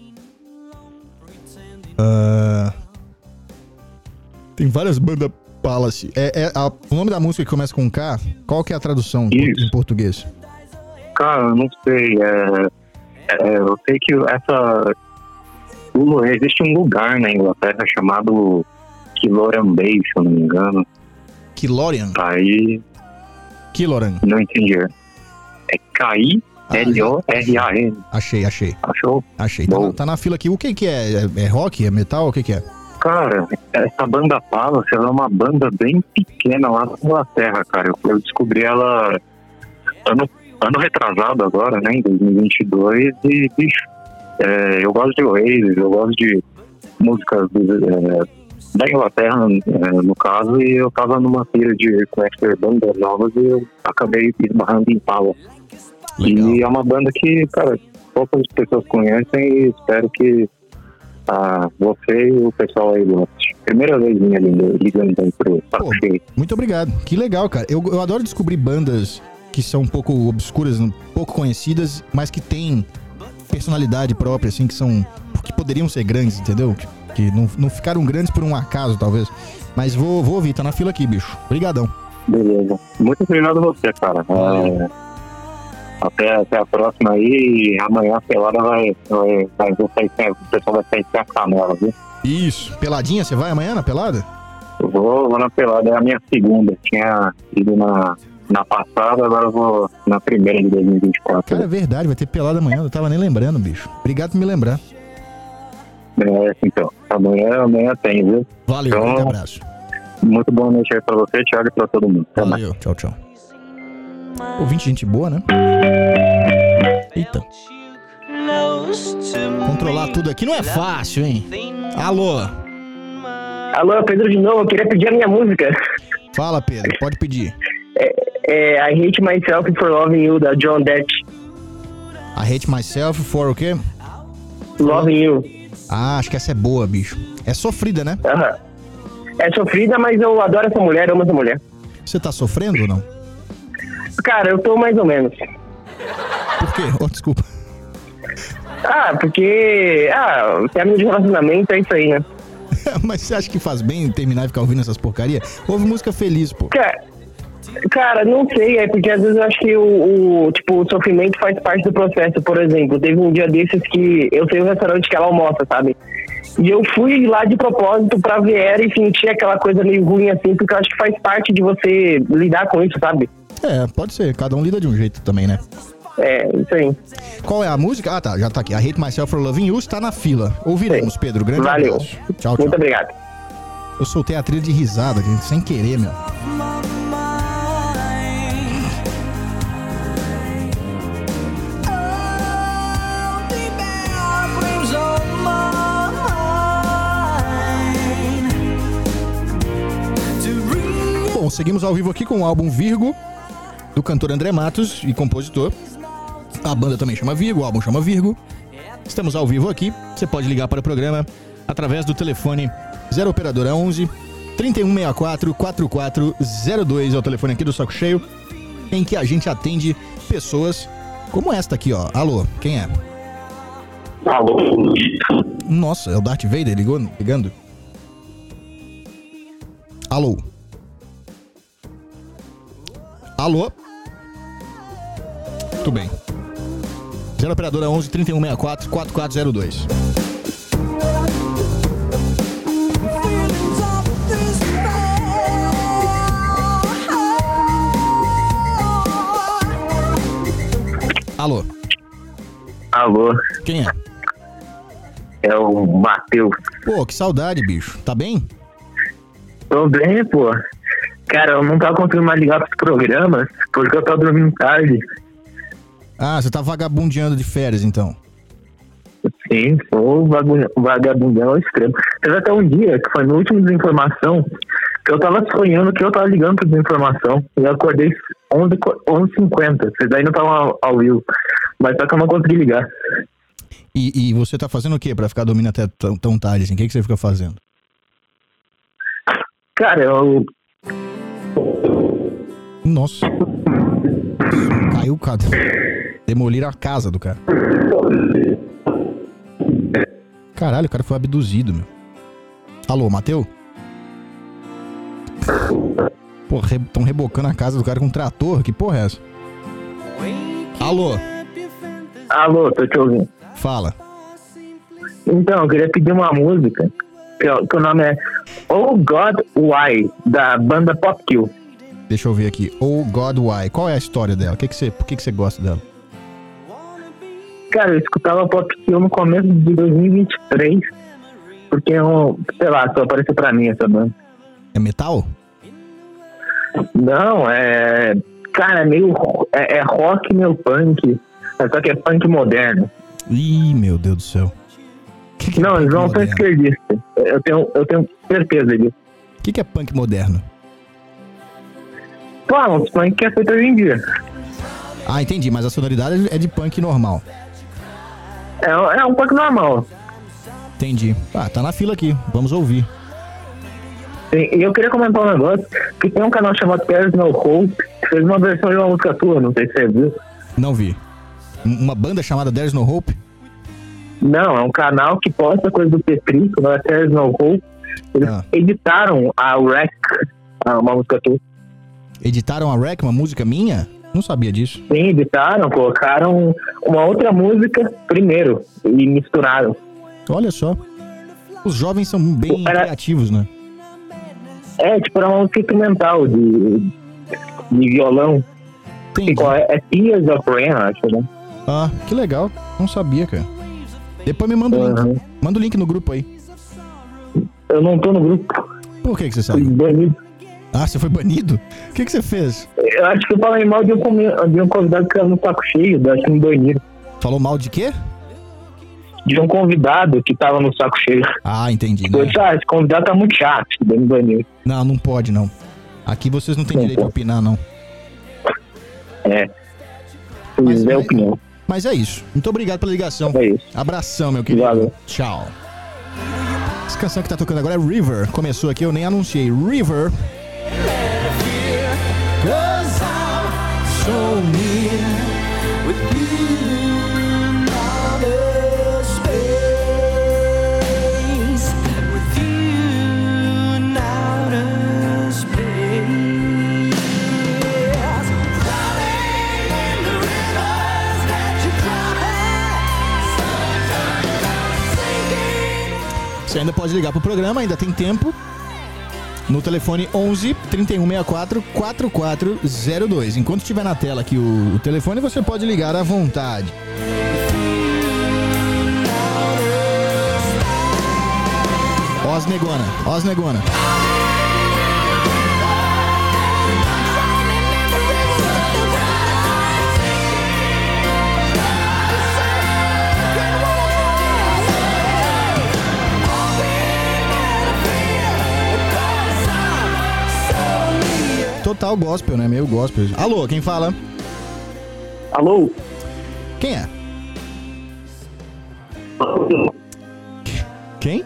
Uh... Tem várias bandas Palace. É, é, a, o nome da música que começa com K, qual que é a tradução Isso. em português? Cara, eu não sei. É, é, eu sei que essa... Existe um lugar na Inglaterra chamado Killoren Bay, se eu não me engano. Killoren? Aí... Killoran. Não entendi. É K I L O R A N. Achei, achei. Achou? Achei. Tá na, tá na fila aqui. O que que é? É, é rock? É metal? O que que é? Cara, essa banda Palace, ela é uma banda bem pequena lá na Inglaterra, cara. Eu, eu descobri ela ano, ano retrasado agora, né, em dois mil e vinte e dois, e, bicho, é, eu gosto de Oasis, eu gosto de músicas é, da Inglaterra, é, no caso, e eu tava numa feira de conhecer bandas novas e eu acabei esbarrando em Palace. Legal. E é uma banda que, cara, poucas pessoas conhecem e espero que ah, você e o pessoal aí gostem. Primeira vez minha ligando aí pro Saco Cheio. Muito obrigado. Que legal, cara. Eu, eu adoro descobrir bandas que são um pouco obscuras, um pouco conhecidas, mas que têm personalidade própria, assim, que são... que poderiam ser grandes, entendeu? Que não, não ficaram grandes por um acaso, talvez. Mas vou, vou ouvir, tá na fila aqui, bicho. Obrigadão. Beleza. Muito obrigado a você, cara. É, até, até a próxima aí. Amanhã a pelada vai... vai, vai vou sair, o pessoal vai sair sem a canela, viu? Isso. Peladinha, você vai amanhã na pelada? Eu vou, vou na pelada, é a minha segunda. Tinha ido na... na passada, agora eu vou na primeira de dois mil e vinte e quatro. Cara, é verdade, vai ter pelada amanhã, eu tava nem lembrando, bicho. Obrigado por me lembrar. É, então, amanhã, amanhã tem, viu? Valeu, então, um grande abraço. Muito boa noite aí pra você, Thiago, e pra todo mundo. Até Valeu, mais. tchau, tchau. Ouvinte, gente boa, né? Eita. Controlar tudo aqui não é fácil, hein? Alô? Alô, Pedro de novo, eu queria pedir a minha música. Fala, Pedro, pode pedir. É, é I Hate Myself for Loving You, da John Dett. I Hate Myself for o quê? Loving You. Ah, acho que essa é boa, bicho. É sofrida, né? Aham. É sofrida, mas eu adoro essa mulher, amo essa mulher. Você tá sofrendo ou não? Cara, eu tô mais ou menos. Por quê? Oh, desculpa. Ah, porque... Ah, término de relacionamento é isso aí, né? Mas você acha que faz bem terminar e ficar ouvindo essas porcaria? Ouve música feliz, pô. Cara, cara, não sei, é porque às vezes eu acho que o, o, tipo, o sofrimento faz parte do processo. Por exemplo, teve um dia desses que eu sei o restaurante que ela almoça, sabe? E eu fui lá de propósito pra ver ela e sentir aquela coisa meio ruim assim, porque eu acho que faz parte de você lidar com isso, sabe? É, pode ser. Cada um lida de um jeito também, né? É, isso aí. Qual é a música? Ah, tá, já tá aqui. I Hate Myself for Loving You está na fila. Ouviremos, Sim. Pedro. Grande Valeu. abraço. Tchau, tchau. Muito obrigado. Eu soltei a trilha de risada, gente, sem querer, meu. Bom, seguimos ao vivo aqui com o álbum Virgo, do cantor André Matos e compositor. A banda também chama Virgo, o álbum chama Virgo. Estamos ao vivo aqui. Você pode ligar para o programa através do telefone zero operadora onze, trinta e um sessenta e quatro, quarenta e quatro zero dois. É o telefone aqui do Saco Cheio, em que a gente atende pessoas como esta aqui, ó. Alô, quem é? Alô? Nossa, é o Darth Vader ligou, ligando? Alô? Alô? Tudo bem. zero operadora onze, trinta e um sessenta e quatro, quarenta e quatro zero dois. Alô? Alô? Quem é? É o Matheus. Pô, que saudade, bicho. Tá bem? Tô bem, pô. Cara, eu não tava conseguindo mais ligar pros programas porque eu tava dormindo tarde. Ah, você tá vagabundeando de férias, então. Sim, sou vagu- vagabundão ao extremo. Teve até um dia, que foi no último Desinformação, que eu tava sonhando que eu tava ligando pra Desinformação. E eu acordei onze e cinquenta. Vocês ainda estavam ao, ao vivo. Mas só que eu não consegui ligar. E, e você tá fazendo o quê pra ficar dormindo até tão, tão tarde, assim? O que, que você fica fazendo? Cara, eu... Nossa. Caiu o cara. Demoliram a casa do cara. Caralho, o cara foi abduzido, meu. Alô, Mateu? Pô, re... tão rebocando a casa do cara com um trator? Que porra é essa? Alô? Alô, tô te ouvindo. Fala. Então, eu queria pedir uma música, que, que o nome é Oh God Why, da banda Pop Kill. Deixa eu ver aqui. Oh God Why. Qual é a história dela? Que que você, por que, que você gosta dela? Cara, eu escutava Pop Kill no começo de dois mil e vinte e três, porque eu, sei lá, só apareceu pra mim essa banda. É metal? Não, é... Cara, é meio... É, é rock, meio punk, só que é punk moderno. Ih, meu Deus do céu. Que que é Não, punk eles não são moderno? esquerdistas. Eu tenho, eu tenho certeza disso. O que, que é punk moderno? Pô, uns punk que é feito hoje em dia. Ah, entendi, mas a sonoridade é de punk normal. É, é um punk normal. Entendi. Ah, tá na fila aqui. Vamos ouvir. E eu queria comentar um negócio, que tem um canal chamado There's No Hope, que fez uma versão de uma música tua, não sei se você viu. Não vi. Um- Uma banda chamada There's No Hope? Não, é um canal que posta coisa do Petri, que não é There's No Hope. Eles Ah. editaram a Wreck, a- uma música tua. Editaram a Wreck, uma música minha? Não sabia disso. Sim, editaram, colocaram uma outra música primeiro e misturaram. Olha só. Os jovens são bem Era- criativos, né? É, tipo, era uma música instrumental de, de violão. Entendi. Tipo, é, é Tears of Rain, acho, né? Ah, que legal. Não sabia, cara. Depois me manda o link. Uhum. Manda o link no grupo aí. Eu não tô no grupo. Por que, que você Fui saiu? banido. Ah, você foi banido? O que, que você fez? Eu acho que eu falei mal de um, comi- de um convidado que era no saco cheio, eu acho que me baniram. Falou mal de quê? De um convidado que tava no saco cheio. Ah, entendi. Eu Né? disse, ah, esse convidado tá muito chato, daí me baniram. Não, não pode, não. Aqui vocês não têm Não direito de pode. opinar, não. É. Mas- Mas é mas- opinião. Mas é isso. Muito obrigado pela ligação. É isso. Abração, meu querido. Valeu. Tchau. Essa canção que tá tocando agora é River. Começou aqui, eu nem anunciei. River. Cause I'm so near with you in outer space. With you in outer space. Drowning in the rivers that you cross. Você ainda pode ligar pro programa, ainda tem tempo. No telefone onze, trinta e um sessenta e quatro, quarenta e quatro zero dois. Enquanto estiver na tela aqui o, o telefone, você pode ligar à vontade. Osnegona, Osnegona. Total gospel, né? Meio gospel. Alô, quem fala? Alô? Quem é? Quem?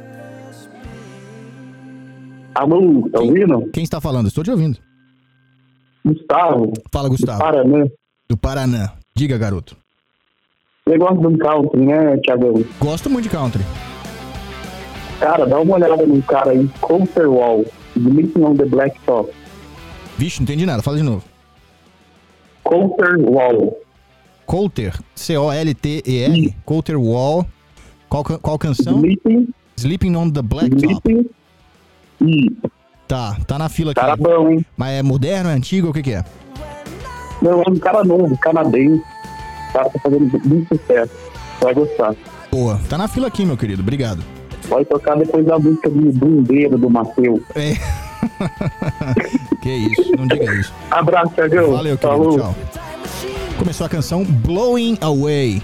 Alô, tá ouvindo? Quem está falando? Estou te ouvindo. Gustavo. Fala, Gustavo. Paraná. Do Paraná. Diga, garoto. Negócio do country, né, Thiago? Gosto muito de country. Cara, dá uma olhada no cara aí, Coulter Wall, Sleeping on the Black Top. Vixe, não entendi nada. Fala de novo. Coulter Wall. Coulter. C O L T E R. Coulter Wall. Qual, ca- qual canção? Sleeping, Sleeping on the Blacktop. Sleeping. E Tá, tá na fila aqui. cara bom, hein? Mas é moderno, é antigo, o que que é? Não, é um cara novo, canadense. O cara tá fazendo muito sucesso. Vai gostar. Boa. Tá na fila aqui, meu querido. Obrigado. Vai tocar depois da música do Bundeiro do Matheus. É. Que isso, não diga isso. Abraço, Thiagão. Valeu, querido. Falou. Tchau. Começou a canção Blowing Away.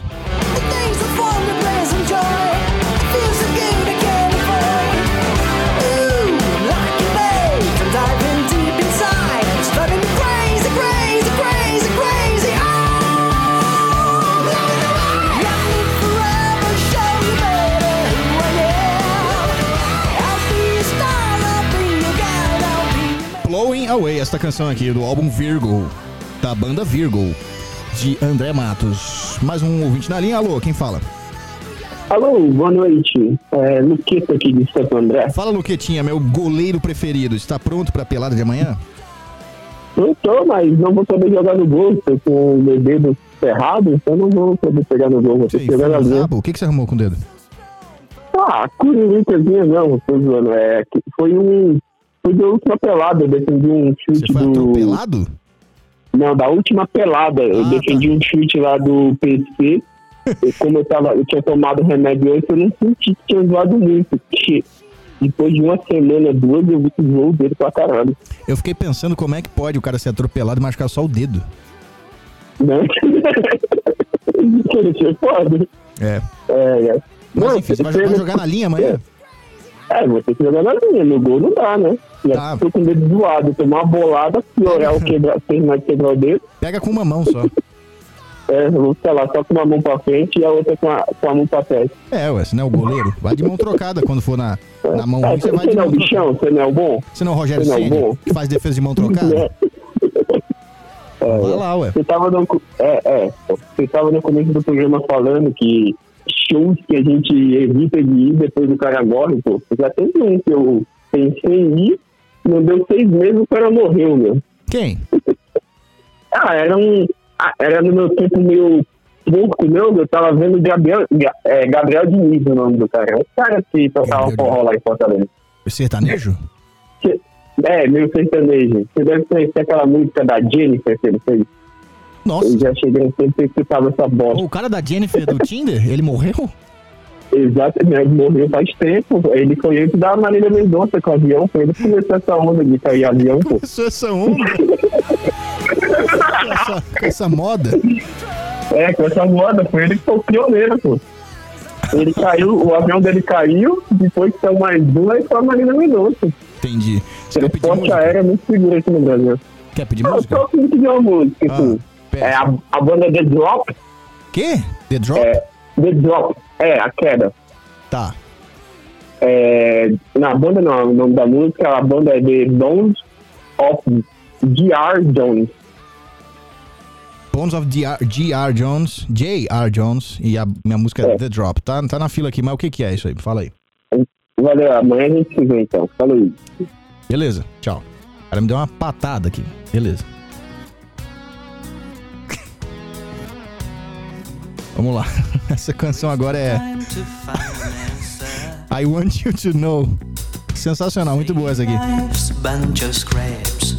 Blowing Away, esta canção aqui do álbum Virgo, da banda Virgo, de André Matos. Mais um ouvinte na linha. Alô, quem fala? Alô, boa noite. É, Luqueta aqui de Santo André. Fala, Luquetinha, meu goleiro preferido. Está pronto pra pelada de amanhã? Eu tô, mas não vou poder jogar no gol. Tô com o meu dedo ferrado, então não vou poder pegar no gol. Vou ter Sei, que jogar foi na no linha. rabo? O que, que você arrumou com o dedo? Ah, curiricazinha não, tô zoando. É, que foi um, Foi da última pelada, eu defendi um chute Você foi do... atropelado? Não, da última pelada, eu Ah, defendi tá. um chute lá do P C. E como eu, tava, eu tinha tomado remédio antes, eu não senti que tinha zoado muito. Porque depois de uma semana, duas, eu vi que zoou o dedo pra caralho. Eu fiquei pensando como é que pode o cara ser atropelado e machucar só o dedo. Né? Isso é foda. É. É, é. Mas Não, enfim, você vai você- jogar, jogar na linha amanhã? É, vou ter que jogar na linha, no gol não dá, né? Já Ah. tô com o dedo zoado, tomar uma bolada, piorar o quebrar, terminar de quebrar o dedo. Pega com uma mão só. É, eu vou ficar lá só com uma mão pra frente e a outra com a, com a mão pra trás. É, ué, você não é o goleiro. Vai de mão trocada quando for na, na mão Ah, ruim, você vai você de não é mão o trocada. bichão? Você não é o bom? Você não é o Rogério Você não é o Ceni, bom? que faz defesa de mão trocada? É. Vai lá, ué. Você tava no, é, é, você tava no começo do programa falando que shows que a gente evita de ir depois do cara morre, pô. Já teve um que eu pensei em ir, não deu seis meses, o cara morreu, meu. Quem? Ah, era um. ah, Era no meu tempo meio porco, meu, eu tava vendo Gabriel, Ga- é, Gabriel Diniz, o nome do cara. O cara que tocava Gabriel forró lá em Fortaleza. O sertanejo? Que- É, meio sertanejo. Você deve conhecer aquela música da Jennifer que ele fez. Nossa. Eu já cheguei um tempo que escutava essa bosta. O cara da Jennifer do Tinder, ele morreu? Exatamente, morreu faz tempo. Ele foi antes da Marília Mendonça com o avião. Foi ele que começou essa onda de cair avião, pô. Começou essa onda? com, essa, com essa moda? É, com essa moda. Foi ele que foi o pioneiro, pô. Ele caiu, o avião dele caiu, depois que saiu mais um, aí foi a Marília Mendonça. Entendi. Você quer pedir Transporte música? aéreo é muito seguro aqui no Brasil. Quer pedir Não, eu música? só queria pedir uma música, Ah, assim. peça. É a, a banda The Drop. Quê? The Drop? É, The Drop. É, a queda. Tá. É, na banda não, o nome da música, a banda é The Bones of G R. Jones. Bones of G R. Jones, J R. Jones, e a minha música é É. The Drop. Tá, tá na fila aqui, mas o que que é isso aí? Fala aí. Valeu, amanhã a gente se vê então. Falou aí. Beleza, tchau. O cara me deu uma patada aqui. Beleza. Vamos lá. Essa canção agora é I Want You To Know. Sensacional, muito boa essa aqui. Life's a bunch of scraps.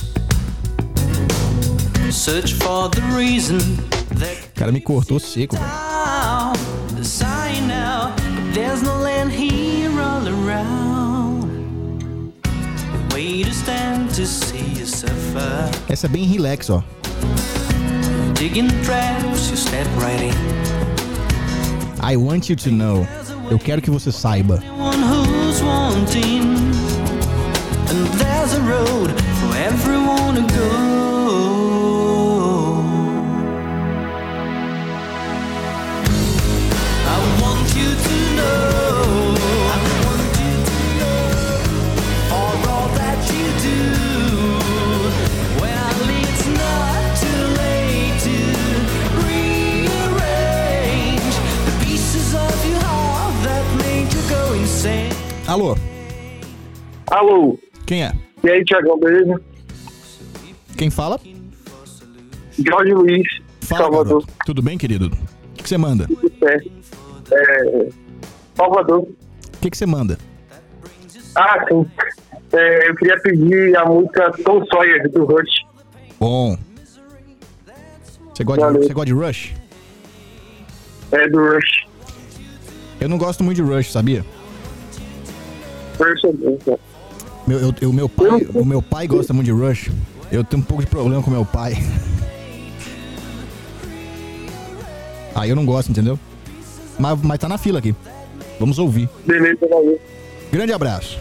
Search for the reason that O cara me cortou seco, velho. down the sign now. There's no land here all around. Way to stand to see you suffer. Essa é bem relax, ó. Digging traps, you step right in. I Want You To Know. Eu quero que você saiba. One who's wanting, and there's a road for everyone to go. I want you to know, I want you to know, for all that you do. Well, it's not too late to rearrange the pieces of your heart that made you go insane. Alô, Alô, quem é? e aí, Tiagão, beleza? Quem fala? Jorge Luiz, Fala, Salvador. garoto. Tudo bem, querido? O que que você manda? O Tudo certo. É, Salvador. que que você manda? Ah, sim. É, eu queria pedir a música Tom Sawyer, do Rush. Bom. Você gosta, de, Valeu. você gosta de Rush? É, do Rush. Eu não gosto muito de Rush, sabia? Rush é bom, cara. Meu, eu, eu- meu pai, o meu pai gosta muito de Rush. Eu tenho um pouco de problema com meu pai. Aí eu não gosto, entendeu? Mas, mas tá na fila aqui. Vamos ouvir. Beleza, valeu. Grande abraço.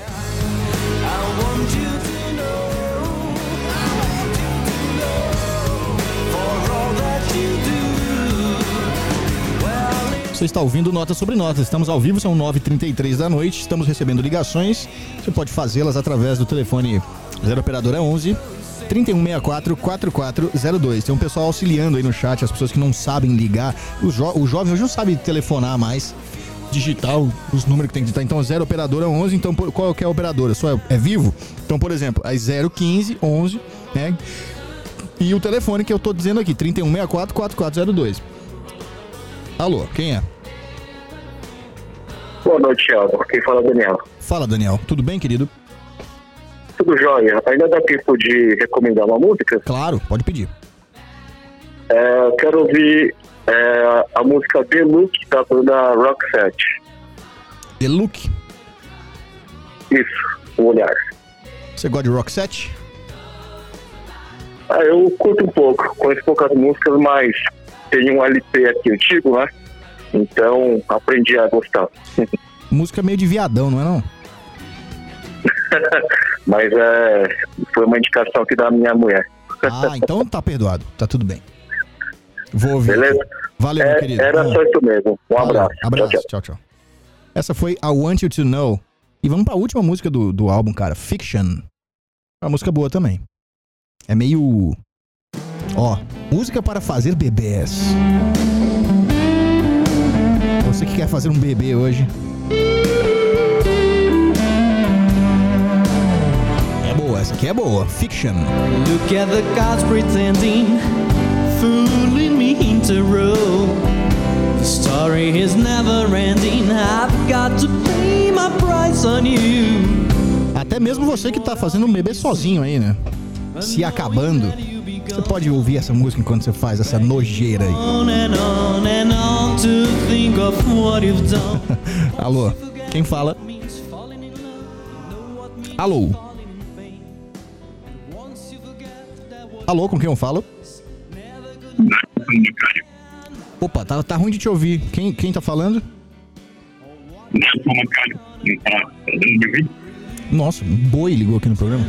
Você está ouvindo Notas sobre Notas. Estamos ao vivo, são nove e trinta e três da noite. Estamos recebendo ligações. Você pode fazê-las através do telefone zero operadora onze, trinta e um sessenta e quatro, quarenta e quatro zero dois. Tem um pessoal auxiliando aí no chat, as pessoas que não sabem ligar. O, jo o jovem hoje não sabe telefonar mais. Digital, os números que tem que digitar. Então, zero operadora onze. Então, por- qual que é a operadora? Só é, é vivo? Então, por exemplo, aí zero quinze, onze, né? E o telefone que eu tô dizendo aqui, trinta e um sessenta e quatro, quarenta e quatro zero dois. Alô, quem é? Boa noite, Thiago. Quem fala é o Daniel. Fala, Daniel. Tudo bem, querido? Tudo jóia. Ainda dá tempo de recomendar uma música? Claro, pode pedir. É, eu quero ouvir é, a música The Look da banda Roxette. The Look? Isso, o olhar. Você gosta de Roxette? Ah, eu curto um pouco, conheço poucas músicas, mas tem um L P aqui antigo, né? Então aprendi a gostar. Música meio de viadão, não é não? Mas é, foi uma indicação aqui da minha mulher. Ah, então tá perdoado, tá tudo bem. Vou ouvir. Beleza? Valeu, é, meu querido. Era Bom, só isso mesmo. Um valeu. abraço. Abraço, Tchau, tchau, tchau. tchau. Essa foi I Want You To Know. E vamos pra última música do, do álbum, cara, Fiction. É uma música boa também. É meio... Ó, música para fazer bebês. Você que quer fazer um bebê hoje. É boa, essa aqui é boa. Fiction. Look at the gods pretending, fooling me into row. The story is never ending. I've got to pay my price on you. Até mesmo você que tá fazendo um bebê sozinho aí, né? Se acabando. Você pode ouvir essa música enquanto você faz essa nojeira aí. On and on and on to think of what you've done. Alô, quem fala? Alô? Alô, com quem eu falo? Opa, tá, tá ruim de te ouvir. Quem, quem tá falando? Nossa, um boi ligou aqui no programa.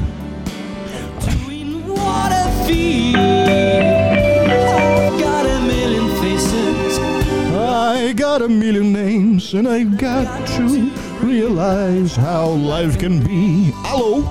What a feel. I've got a million faces. I got a million names and I've got to realize how life can be. Alô?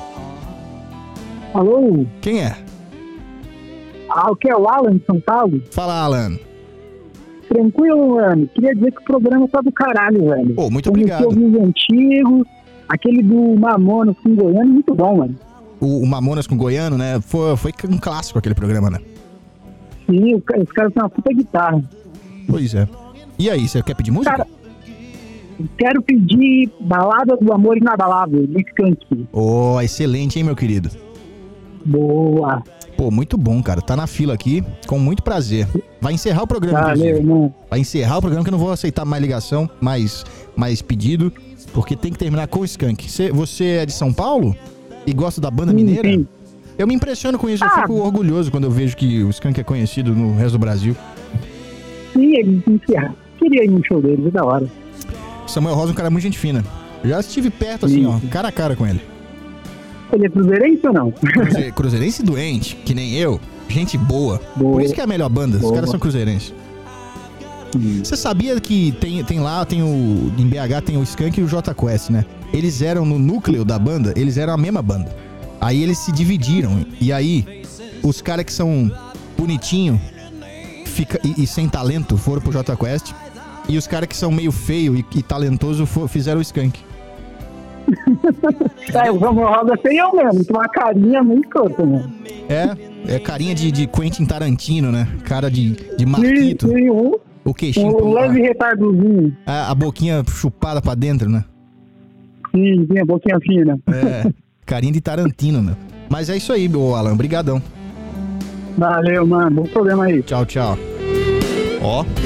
Alô? Quem é? Ah, o que é o Alan de São Paulo? Fala, Alan. Tranquilo, mano. Queria dizer que o programa tá do caralho, velho. Pô, muito Comecei obrigado. a ouvir os antigos, aquele do Mamonas com Goiano, muito bom, mano. O, o Mamonas com Goiano, né? Foi, foi um clássico aquele programa, né? Sim, os caras têm uma puta guitarra. Pois é. E aí, você quer pedir música? Cara, quero pedir Balada do Amor Inabalável, do Skank. Oh, excelente, hein, meu querido? Boa. Pô, muito bom, cara. Tá na fila aqui, com muito prazer. Vai encerrar o programa, Valeu, inclusive. irmão. Vai encerrar o programa, que eu não vou aceitar mais ligação, mais, mais pedido, porque tem que terminar com o Skank. Cê, você é de São Paulo? E gosta da banda Sim, mineira? sim. Eu me impressiono com isso, eu Ah. fico orgulhoso quando eu vejo que o Skank é conhecido no resto do Brasil. Sim, eles encerraram. Queria ir no show deles, é da hora. Samuel Rosa é um cara muito gente fina. Eu já estive perto, assim, Sim. ó, cara a cara com ele. Ele é cruzeirense ou não? Cruze- Cruzeirense doente, que nem eu, gente boa. Boa. Por isso que é a melhor banda, os Boa. caras são cruzeirenses. Você sabia que tem, tem lá, tem o. Em B H tem o Skank e o Jota Quest, né? Eles eram no núcleo da banda, eles eram a mesma banda. Aí eles se dividiram. E aí, os caras que são bonitinho fica, e, e sem talento foram pro Jota Quest. E os caras que são meio feio e, e talentoso for, fizeram o Skank. É, o Samuel Rosa é feio mesmo, tem uma carinha muito curta, mano. É, é carinha de, de Quentin Tarantino, né? Cara de, de Sim, Marquito. sim, um, O queixinho. um pro- leve retardozinho. a, a boquinha chupada pra dentro, né? Sim, sim, a boquinha fina. É, carinha de Tarantino, né? Mas é isso aí, ô Alan. Obrigadão. Valeu, mano. Bom programa aí. Tchau, tchau. Ó. Dá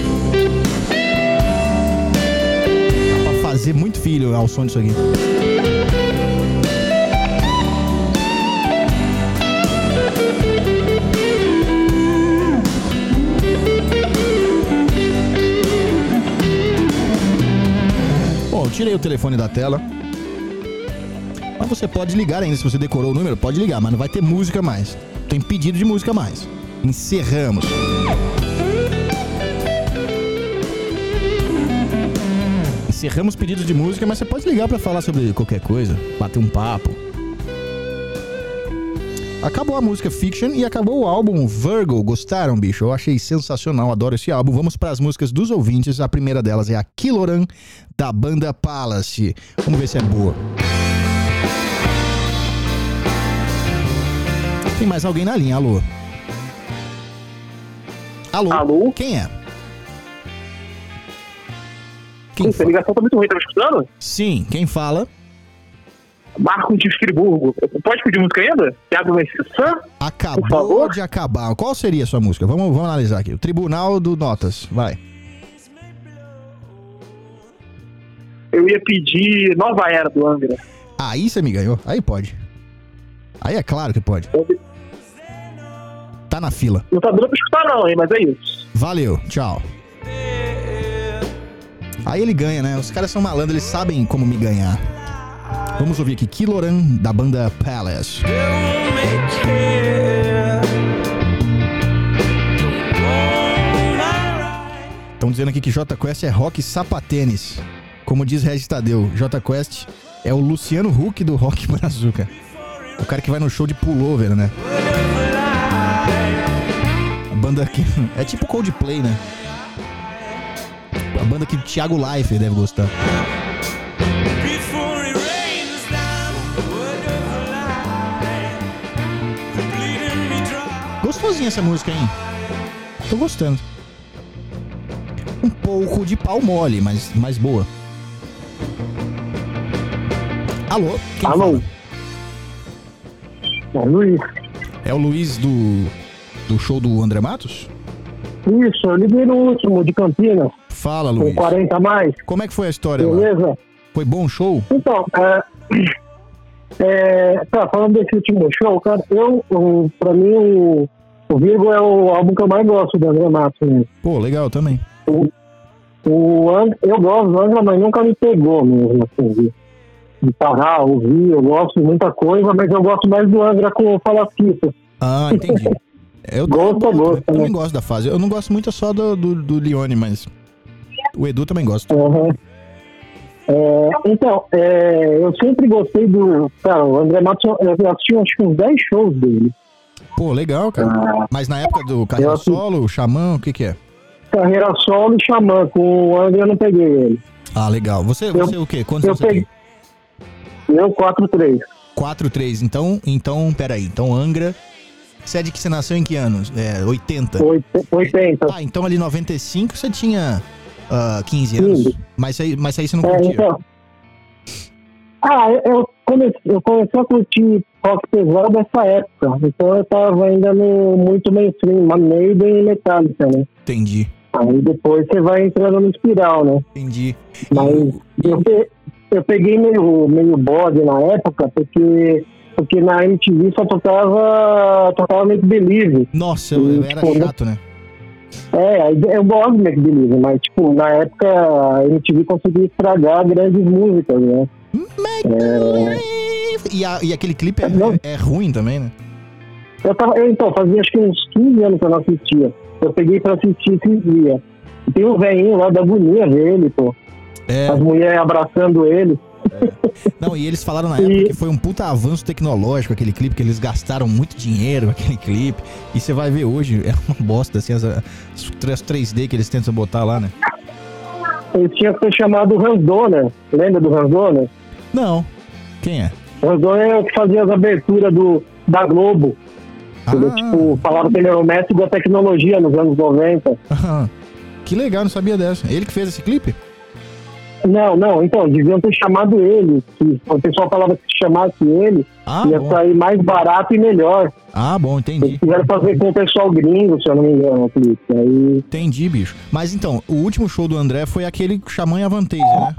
pra fazer muito filho ao som disso aqui. Bom, eu tirei o telefone da tela. Mas você pode ligar ainda, se você decorou o número, pode ligar, mas não vai ter música mais. Tem pedido de música mais. Encerramos. Encerramos pedidos de música, mas você pode ligar pra falar sobre qualquer coisa, bater um papo. Acabou a música Fiction e acabou o álbum Virgo. Gostaram, bicho? Eu achei sensacional, adoro esse álbum. Vamos para as músicas dos ouvintes. A primeira delas é a Killoran, da banda Palace. Vamos ver se é boa. Tem mais alguém na linha, alô? Alô? Alô? Quem é? Quem Essa fala? ligação tá muito ruim, tá me escutando? Sim, quem fala? Marcos de Friburgo. Pode pedir música ainda? Thiago Messissan? Acabou de acabar. Qual seria a sua música? Vamos, vamos analisar aqui. O Tribunal do Notas. Vai. Eu ia pedir Nova Era do Angra. Aí você me ganhou. Aí pode. Aí é claro que pode. Tá na fila. Não tá dando pra escutar não, hein? Mas é isso. Valeu. Tchau. Aí ele ganha, né? Os caras são malandros, eles sabem como me ganhar. Vamos ouvir aqui Kiloran, da banda Palace. Estão dizendo aqui que Jota Quest é rock sapatênis. Como diz Regis Tadeu, Jota Quest é o Luciano Huck do rock brazuca. O cara que vai no show de pullover, né? A banda que... é tipo Coldplay, né? A banda que o Thiago Leifert deve gostar. Gostosinha essa música, hein? Tô gostando. Um pouco de pau mole, mas mais boa. Alô? Quem Alô? Fala? É o Luiz. É o Luiz do, do show do André Matos? Isso, eu liguei no último, de Campinas. Fala, Luiz. Com quarenta a mais. Como é que foi a história Beleza? lá? Foi bom o show? Então, é... é tá, falando desse último show, cara, eu, eu pra mim, o, o Virgo é o álbum que eu mais gosto do André Matos. Né? Pô, legal também. O, o And, eu gosto do André, mas nunca me pegou mesmo, assim, de, de parar, ouvir, eu gosto de muita coisa, mas eu gosto mais do André com o Falafita. Ah, entendi. Eu, gosto, eu, eu, gosto. Eu também gosto da fase. Eu não gosto muito só do, do, do Leone, mas o Edu também gosta. Uhum. É, então, é, eu sempre gostei do... Cara, o André Matos, eu assisti acho que uns dez shows dele. Pô, legal, cara. Ah, mas na época do Carreira Solo, o Xamã, o que que é? Carreira Solo e Xamã, com o André eu não peguei ele. Ah, legal. Você, eu, você o quê? Quantos eu anos você peguei... tem? Eu, quatro três. quatro três, então, então, peraí. Então, Angra... Você é de que você nasceu em que anos? É, oitenta? oitenta. Ah, então ali em noventa e cinco você tinha uh, quinze anos. Sim. Mas aí, mas aí você não curtia? É, então... Ah, eu comecei, eu comecei a curtir rock pesado nessa época. Então eu tava ainda no muito mainstream, Maiden e Metallica, né? Entendi. Aí depois você vai entrando no espiral, né? Entendi. Mas eu, eu peguei meio, meio bode na época, porque... Porque na M T V só tocava, tocava Make Believe. Nossa, eu, eu era tipo, chato, né? É, eu gosto de Make Believe, mas tipo, na época a M T V conseguia estragar grandes músicas, né? Make é... e, a, e aquele clipe é, é, é ruim também, né? Eu tava, eu, então, fazia acho que uns quinze anos que eu não assistia. Eu peguei pra assistir esses dias. Tem o velhinho lá da agonia dele, pô. É. As mulheres abraçando ele. É. Não, e eles falaram na época e... que foi um puta avanço tecnológico aquele clipe, que eles gastaram muito dinheiro naquele clipe. E você vai ver hoje, é uma bosta, assim, as, as três D que eles tentam botar lá, né? Ele tinha que ser chamado Hans Donner. Lembra do Hans Donner? Não. Quem é? O Hans Donner é o que fazia as aberturas do, da Globo. Ah. Ele, tipo, falava que ele era o mestre da tecnologia nos anos noventa. Ah. Que legal, não sabia dessa. Ele que fez esse clipe? Não, não, então, deviam ter chamado ele. Que o pessoal falava que se chamasse ele, ah, ia bom. sair mais barato e melhor. Ah, bom, entendi. Eles quiseram fazer com o pessoal gringo, se eu não me engano, Felipe. Aí... Entendi, bicho. Mas então, o último show do André foi aquele Xamã e a Vantage, né?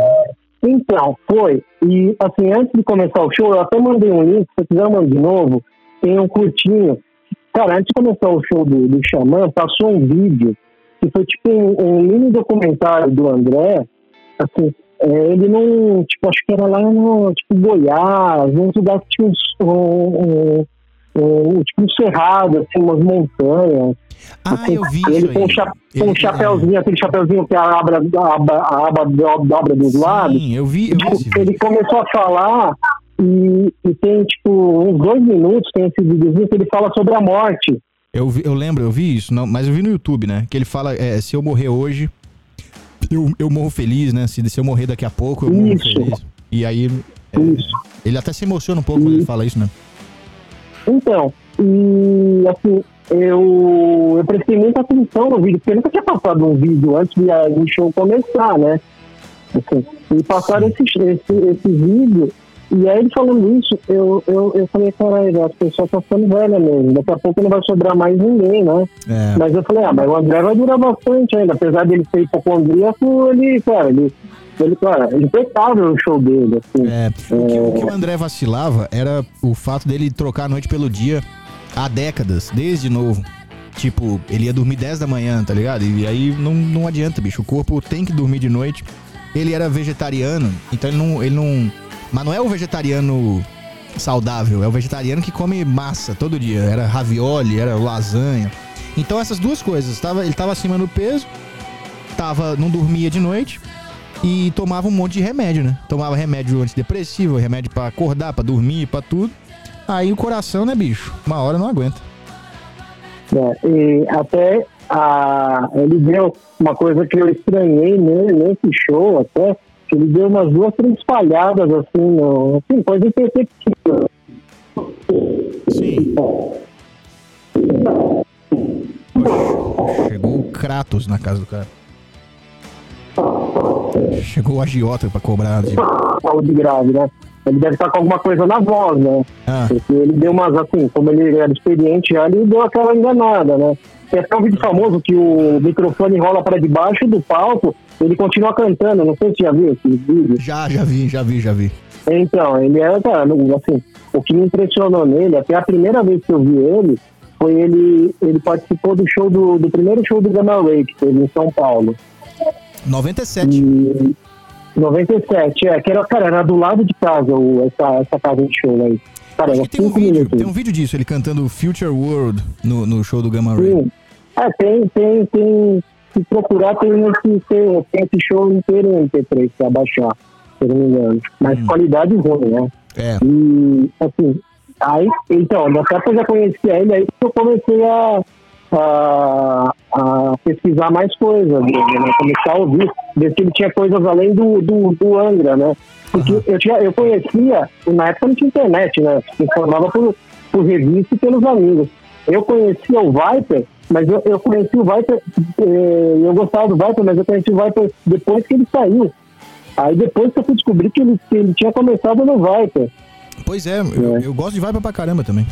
Então, foi. E, assim, antes de começar o show, eu até mandei um link, se você quiser mandar de novo, tem um curtinho. Cara, antes de começar o show do, do Xamã, passou um vídeo que foi tipo um, um mini documentário do André. Assim, é, ele não, tipo, acho que era lá no, tipo, Goiás, num lugar que tinha um, um, um, tipo, um cerrado, assim, umas montanhas. Ah, assim, eu vi ele isso com um, cha ele, um chapéuzinho, aquele chapéuzinho que a aba, a aba, a aba dobra dos sim, lados. Sim, eu vi, eu tipo, vi ele começou a falar e, e tem, tipo, uns dois minutos, tem esse videozinho que ele fala sobre a morte. Eu, vi, eu lembro, eu vi isso, não, mas eu vi no YouTube, né? Que ele fala, é, se eu morrer hoje... Eu, eu morro feliz, né? Se, se eu morrer daqui a pouco, eu morro isso. feliz. E aí, é, ele até se emociona um pouco e... quando ele fala isso, né? Então, e assim, eu, eu prestei muita atenção no vídeo, porque eu nunca tinha passado um vídeo antes de o show começar, né? Assim, e passaram esse, esse, esse vídeo, E aí ele falando isso, eu, eu, eu falei, caralho, as pessoas estão ficando velhas mesmo, daqui a pouco não vai sobrar mais ninguém, né? É. Mas eu falei, ah, mas o André vai durar bastante ainda, apesar dele ser hipocondríaco, ele, cara, ele, ele, cara, impecável o show dele, assim. É, o, que, o que o André vacilava era o fato dele trocar a noite pelo dia há décadas, desde novo. Tipo, ele ia dormir dez da manhã, tá ligado? E aí não, não adianta, bicho, o corpo tem que dormir de noite. Ele era vegetariano, então ele não... Ele não mas não é o vegetariano saudável, é o vegetariano que come massa todo dia. Era ravioli, era lasanha. Então essas duas coisas, tava, ele tava acima do peso, tava, não dormia de noite e tomava um monte de remédio, né? Tomava remédio antidepressivo, remédio pra acordar, pra dormir, pra tudo. Aí o coração, né, bicho? Uma hora não aguenta. É, e até a, ele deu uma coisa que eu estranhei nele, nesse show até, que ele deu umas duas, três falhadas, assim, no, assim coisa imperceptível. Sim. Poxa, chegou o Kratos na casa do cara. Chegou o agiota pra cobrar. De... Saúde grave, né? Ele deve estar com alguma coisa na voz, né? Ah. Porque ele deu umas, assim, como ele era experiente já, ele deu aquela enganada, né? Tem até um vídeo famoso que o microfone rola para debaixo do palco, ele continua cantando, não sei se já viu esse vídeo. Já, já vi, já vi, já vi. Então, ele era, cara, assim, o que me impressionou nele, até a primeira vez que eu vi ele, foi ele, ele participou do show do, do primeiro show do Gamma Ray, que teve em São Paulo. noventa e sete. E, noventa e sete, é, que era, cara, era do lado de casa, o, essa, essa casa de show aí. Cara, Acho era que tem um cinco vídeo, minutos. tem um vídeo disso, ele cantando Future World no, no show do Gamma Ray. Sim. É, tem, tem, tem, se procurar, tem esse, tem, tem esse show inteiro em M P três pra baixar, se não me engano. Mas Hum. qualidade ruim, né? É. E, assim, aí, então, nessa época eu já conhecia ele, aí eu comecei a, a, a pesquisar mais coisas, né? Começar a ouvir, ver se ele tinha coisas além do, do, do Angra, né? Porque Uhum. eu, tinha, eu conhecia, na época não tinha internet, né? Se informava por, por revista e pelos amigos. Eu conhecia o Viper, mas eu, eu conheci o Viper, eh, eu gostava do Viper, mas eu conheci o Viper depois que ele saiu. Aí depois que eu fui descobrir que ele, que ele tinha começado no Viper. Pois é, eu, eu gosto de Viper pra caramba também.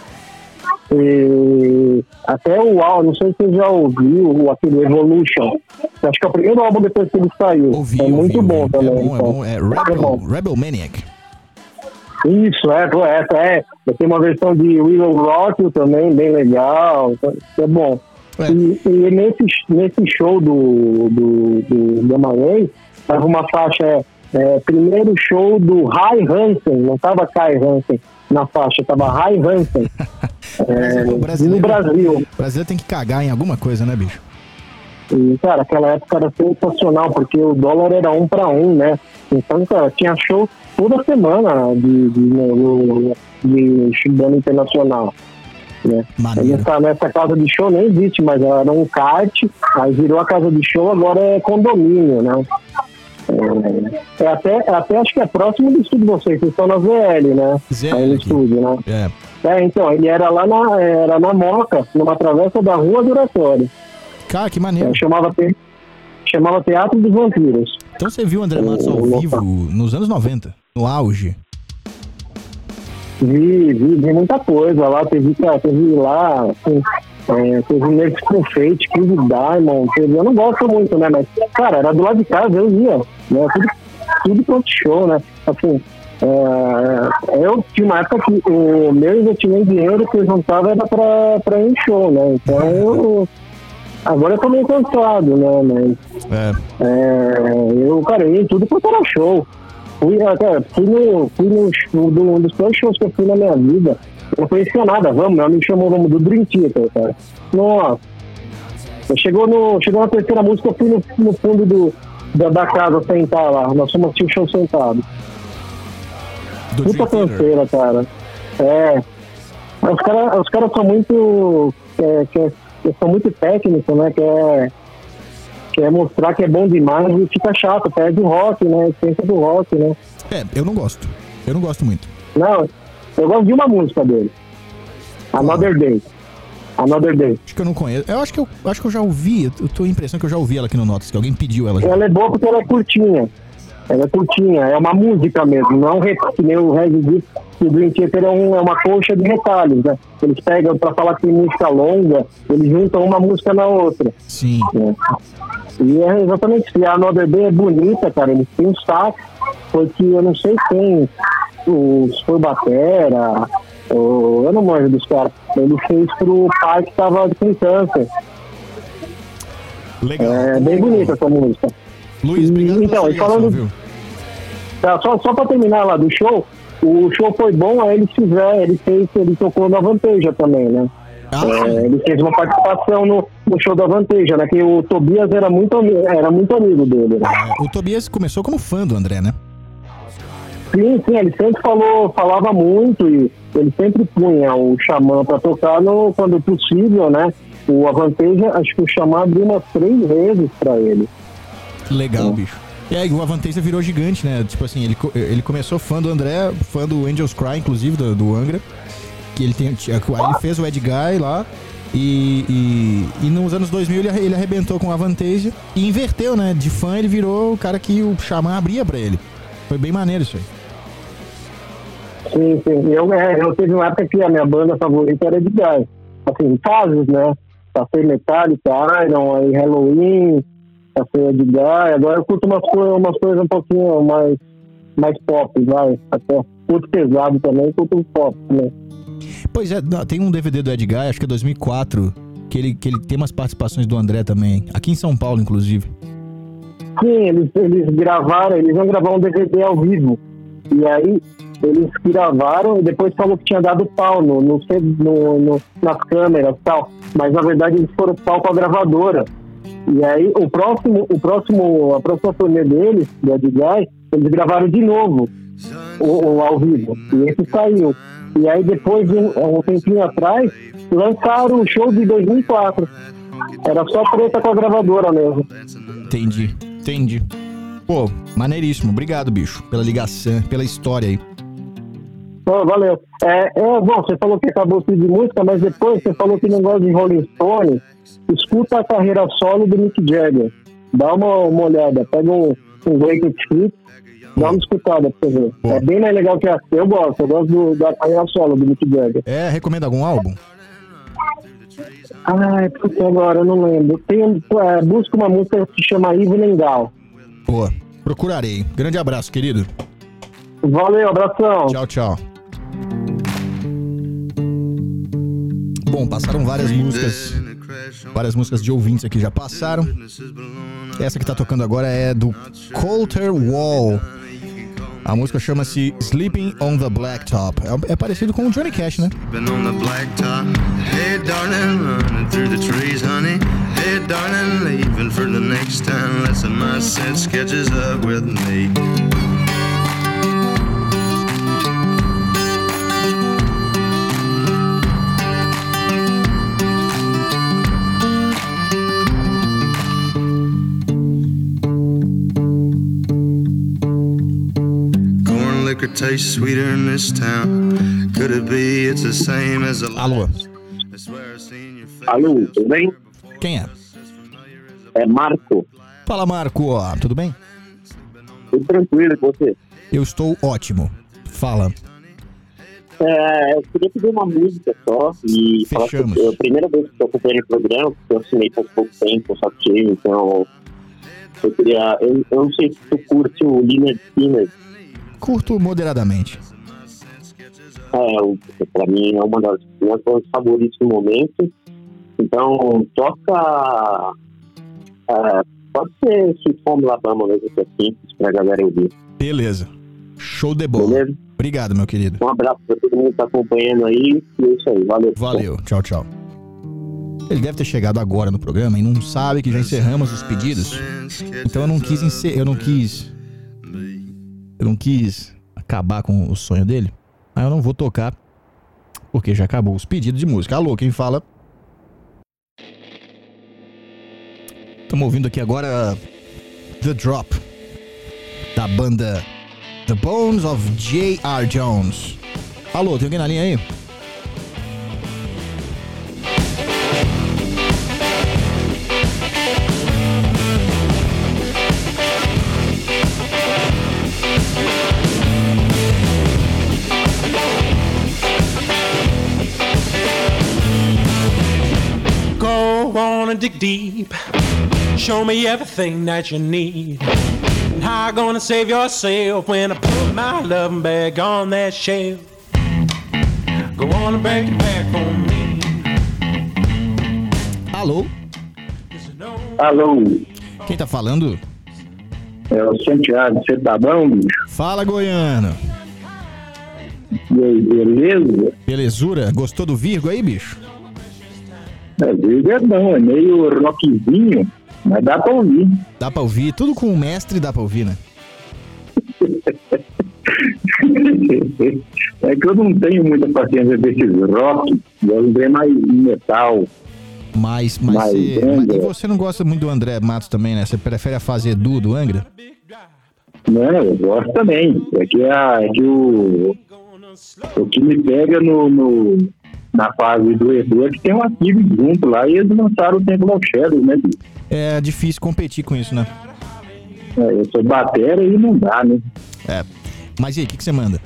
E até o álbum, não sei se você já ouviu, o- aquele Evolution. Acho que é o primeiro álbum depois que ele saiu. Ouvi, é ouvi, muito ouvi. bom também. É bom, é então. bom. É É Rebel, bom. Rebel Maniac. Isso, é, pô, essa é. Tem uma versão de Willow Rock também, bem legal. É bom. É. E, e nesse, nesse show do, do, do Gamma Ray, tava uma faixa, é, primeiro show do Rai Hansen, não tava Kai Hansen na faixa, tava Rai Hansen. É, O no brasileiro- Brasil. O brasileiro tem que cagar em alguma coisa, né, bicho? E, cara, aquela época era sensacional, porque o dólar era um para um, né? Então, cara, tinha show toda semana de, de, de, de, de banda internacional. Né? Maneiro. Nessa, nessa casa de show nem existe, mas era um kart, aí virou a casa de show, agora é condomínio, né? É, é até, é até acho que é próximo do estúdio de vocês, vocês estão na V L, né? Z L Aí no aqui. estúdio, né? É. É, então, ele era lá na, era na Moca, numa travessa da Rua do Oratório. Cara, que maneiro. É, chamava, te, chamava Teatro dos Vampiros. Então você viu o André Matos ao Opa. vivo nos anos noventa, no auge. Vi, vi, vi muita coisa lá, teve, cara, teve lá, assim, é, teve Nerds com Fate, King Diamond, teve, eu não gosto muito, né, mas, cara, era do lado de casa, eu ia, né, tudo, tudo pronto show, né, assim, é, eu tinha uma época que o meu investimento em dinheiro que eu juntava era pra, pra ir em show, né, então eu, agora eu tô meio cansado, né, mas, É. é, eu, cara, eu ia em tudo quanto era show. Fui, cara, fui, no, fui no, no, do, um dos piores shows que eu fui na minha vida. Eu não conhecia nada, vamos, meu amigo chamou vamos, do Dream Theater, cara. Nossa. Chegou, no, chegou na terceira música, eu fui no, no fundo do, da, da casa sentar lá. Nós fomos assistir o show sentado. Do Puta Dream Theater. canseira, cara. É. Os caras os cara são muito. É, que, é, são muito técnicos, né? Que é. Quer mostrar que é bom demais e fica chato, perde o rock, né? A essência do rock, né? É, eu não gosto. Eu não gosto muito. Não, eu gosto de uma música dele. Another Day. Another Day. Acho que eu não conheço. Eu acho que eu, acho que eu já ouvi. Eu tô com a impressão que eu já ouvi ela aqui no Notas, que alguém pediu ela já. Ela é boa porque ela é curtinha. Ela é curtinha, é uma música mesmo, não é um que nem o Reggae disse, que o Dream Theater é, um, é uma colcha de retalhos, né? Eles pegam, pra falar que tem música longa, eles juntam uma música na outra. Sim. Né? E é exatamente isso. E a Another Day é bonita, cara. Eles têm um sax, porque eu não sei quem, os, foi o Batera, ou, eu não manjo dos caras. Ele fez pro pai que tava com câncer. Legal. É bem bonita essa música. Luiz, obrigado então, pela e falando, ligação, viu? Tá, só, só pra terminar lá do show, o show foi bom, aí ele fizer, ele fez, ele tocou na Vanteja também, né? Ah, É, ele fez uma participação no, no show da Vanteja, né? Que o Tobias era muito, ami- era muito amigo dele, né? o Tobias começou como fã do André, né? Sim, sim, ele sempre falou, falava muito e ele sempre punha o Xamã pra tocar no, quando possível, né? O Avanteja, acho que o Xamã abriu umas três vezes pra ele. Legal, bicho. E aí, o Avanteja virou gigante, né? Tipo assim, ele, co- ele começou fã do André, fã do Angels Cry, inclusive, do, do Angra. Que ele, tem, aí ele fez o Ed Guy lá. E, e, e nos anos dois mil ele, arre- ele arrebentou com o Avanteja e inverteu, né? De fã ele virou o cara que o Xamã abria pra ele. Foi bem maneiro isso aí. Sim, sim. Eu, é, eu teve uma época que a minha banda favorita era Ed Guy. Assim, fases, né? Passei Metallica, Iron, aí Halloween, passei Ed Guy. Agora eu curto umas, co- umas coisas um pouquinho mais, mais pop, vai. Até curto pesado também, curto pop, né? Pois é, não, tem um D V D do Ed Guy, acho que é dois mil e quatro, que ele, que ele tem umas participações do André também. Aqui em São Paulo, inclusive. Sim, eles, eles gravaram, eles vão gravar um D V D ao vivo. E aí eles gravaram e depois falou que tinha dado pau no, no, no, no, nas câmeras e tal. Mas na verdade eles foram pau com a gravadora. E aí o próximo, o próximo, a próxima turnê deles, do Ed Guy, eles gravaram de novo o, o ao vivo. E esse saiu. E aí depois, um, um tempinho atrás, lançaram o show de dois mil e quatro. Era só treta com a gravadora mesmo. Entendi, entendi. Pô, maneiríssimo. Obrigado, bicho, pela ligação, pela história aí. Oh, valeu. É, é, bom, você falou que acabou tudo de música, mas depois você falou que não gosta de Rolling Stone. Escuta a carreira solo do Mick Jagger. Dá uma, uma olhada. Pega um, um Greatest Hits, dá uma escutada pra você ver. Pô. É bem mais legal que a... Eu gosto, eu gosto do, da carreira solo do Mick Jagger. É, recomenda algum álbum? Ai, porque agora eu não lembro. Tem, um- é, busca uma música que se chama Evening Gown. Pô, procurarei. Grande abraço, querido. Valeu, abração. Tchau, tchau. Bom, passaram várias músicas. Várias músicas de ouvintes aqui já passaram. Essa que tá tocando agora é do Colter Wall. A música chama-se Sleeping on the Blacktop. É, é parecido com o Johnny Cash, né? Been on the blacktop. Hey, darling, running through the trees, honey. Hey, darling, leaving for the next town. Lesson my sense catches up with me. Corn liquor tastes sweeter in this town. Could it be it's the same as the Alô, I swear I seen your face. Alô, tudo bem? quem é? É Marco. Fala, Marco. Tudo bem? Tudo tranquilo com você? Eu estou ótimo. Fala. É, eu queria pedir uma música só e falar que Fechamos. é a primeira vez que estou acompanhando o programa, porque eu assinei faz pouco tempo, só que então eu queria. Eu, eu não sei se tu curte o Lynyrd Skynyrd. Curto moderadamente. É, o- pra mim é uma das minhas bandas favoritas no momento. Então toca. É, pode ser Sweet Home Alabama mesmo, que é simples pra galera ouvir. Beleza. Show de bola. Beleza? Obrigado, meu querido. Um abraço pra todo mundo que tá acompanhando aí. E é isso aí, valeu. Valeu. Tchau, tchau. Ele deve ter chegado agora no programa e não sabe que já encerramos os pedidos. Então eu não quis encer... eu não quis eu não quis acabar com o sonho dele. Aí eu não vou tocar porque já acabou os pedidos de música. Alô, quem fala? Estamos ouvindo aqui agora The Drop, da banda The Bones of J R. Jones. Alô, tem alguém na linha aí? gonna dig deep, show me everything that you need. How you gonna save yourself when I put my loving bag on that shelf? Go on and break it back on me. Alô? Alô? Quem tá falando? É o Santiago, você tá bom, bicho? Fala, Goiano. E aí, beleza? Belezura? Gostou do Virgo aí, bicho? É, Virgo é bom, é meio rockzinho, mas dá pra ouvir. Dá pra ouvir, tudo com o mestre dá pra ouvir, né? É que eu não tenho muita paciência desses rock, eu lembrei mais metal. Mas, mas, Mas, você, Angra. mas e você não gosta muito do André Matos também, né? Você prefere a fase Edu do Angra? Não, eu gosto também. É que, a, é que o, o que me pega no, no, na fase do Edu é que tem um arquivo junto lá e eles lançaram o Temple of Shadows, né? É difícil competir com isso, né? É, eu sou batera e não dá, né? É. Mas e aí, o que, que você manda?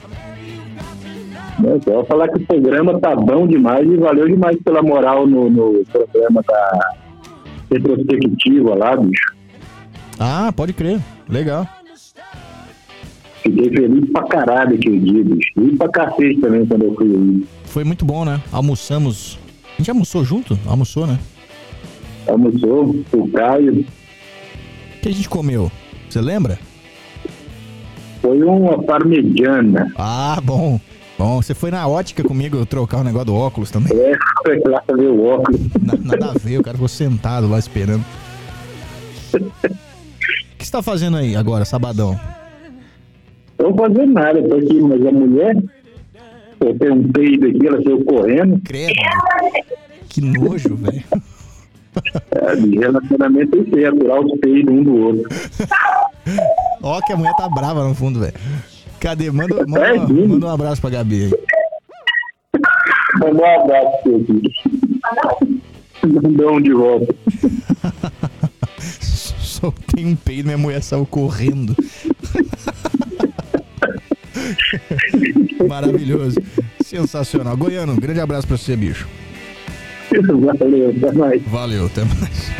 É só falar que o programa tá bom demais e valeu demais pela moral no, no programa da retrospectiva lá, bicho. Ah, pode crer. Legal. Fiquei feliz pra caralho aquele dia, bicho. E pra cacete também quando eu fui aí. Foi muito bom, né? Almoçamos. A gente almoçou junto? Almoçou, né? Almoçou, o Caio. O que a gente comeu? Você lembra? Foi uma parmegiana. Ah, bom. Bom, você foi na ótica comigo trocar o negócio do óculos também. É, foi lá ver o óculos. Nada, nada a ver, o cara ficou sentado lá esperando. O que você tá fazendo aí agora, sabadão? Não vou fazer nada, tô aqui, mas a mulher, eu tenho um peido aqui, ela saiu correndo. Credo. Que nojo, velho. É, de relacionamento é isso aí, aturar os peidos um do outro. Ó que a mulher tá brava no fundo, velho. Cadê? Manda, manda, É, manda um abraço pra Gabi aí. Mandou um abraço pro aqui. Mandou de volta. Soltei um peido, minha mulher saiu correndo. Maravilhoso. Sensacional. Goiano, um grande abraço pra você, bicho. Valeu, até mais. Valeu, até mais.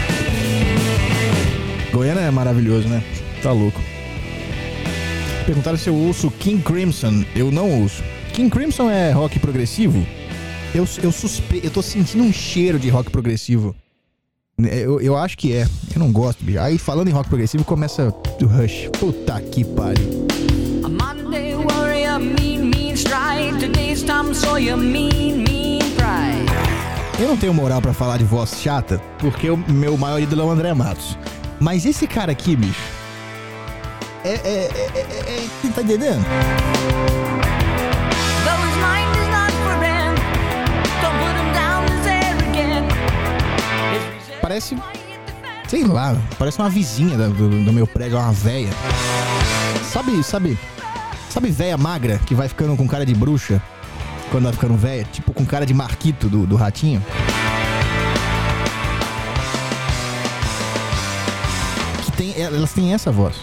Goiânia é maravilhoso, né? Tá louco. Perguntaram se eu ouço King Crimson. Eu não ouço. King Crimson é rock progressivo? Eu, eu suspeito. Eu tô sentindo um cheiro de rock progressivo. Eu, eu acho que é. Eu não gosto, bicho. Aí falando em rock progressivo começa o Rush. Puta que pariu. A Monday warrior, mean, mean stride. Today's Tom Sawyer, mean, mean pride. Eu não tenho moral pra falar de voz chata, porque o meu maior ídolo é o André Matos. Mas esse cara aqui, bicho, é... é, é, é, é, é tá entendendo? Parece... sei lá, parece uma vizinha do, do, do meu prédio, uma véia. Sabe, sabe... sabe véia magra que vai ficando com cara de bruxa? Quando vai ficando véia, tipo com cara de Marquito do, do Ratinho. Que tem, elas têm essa voz.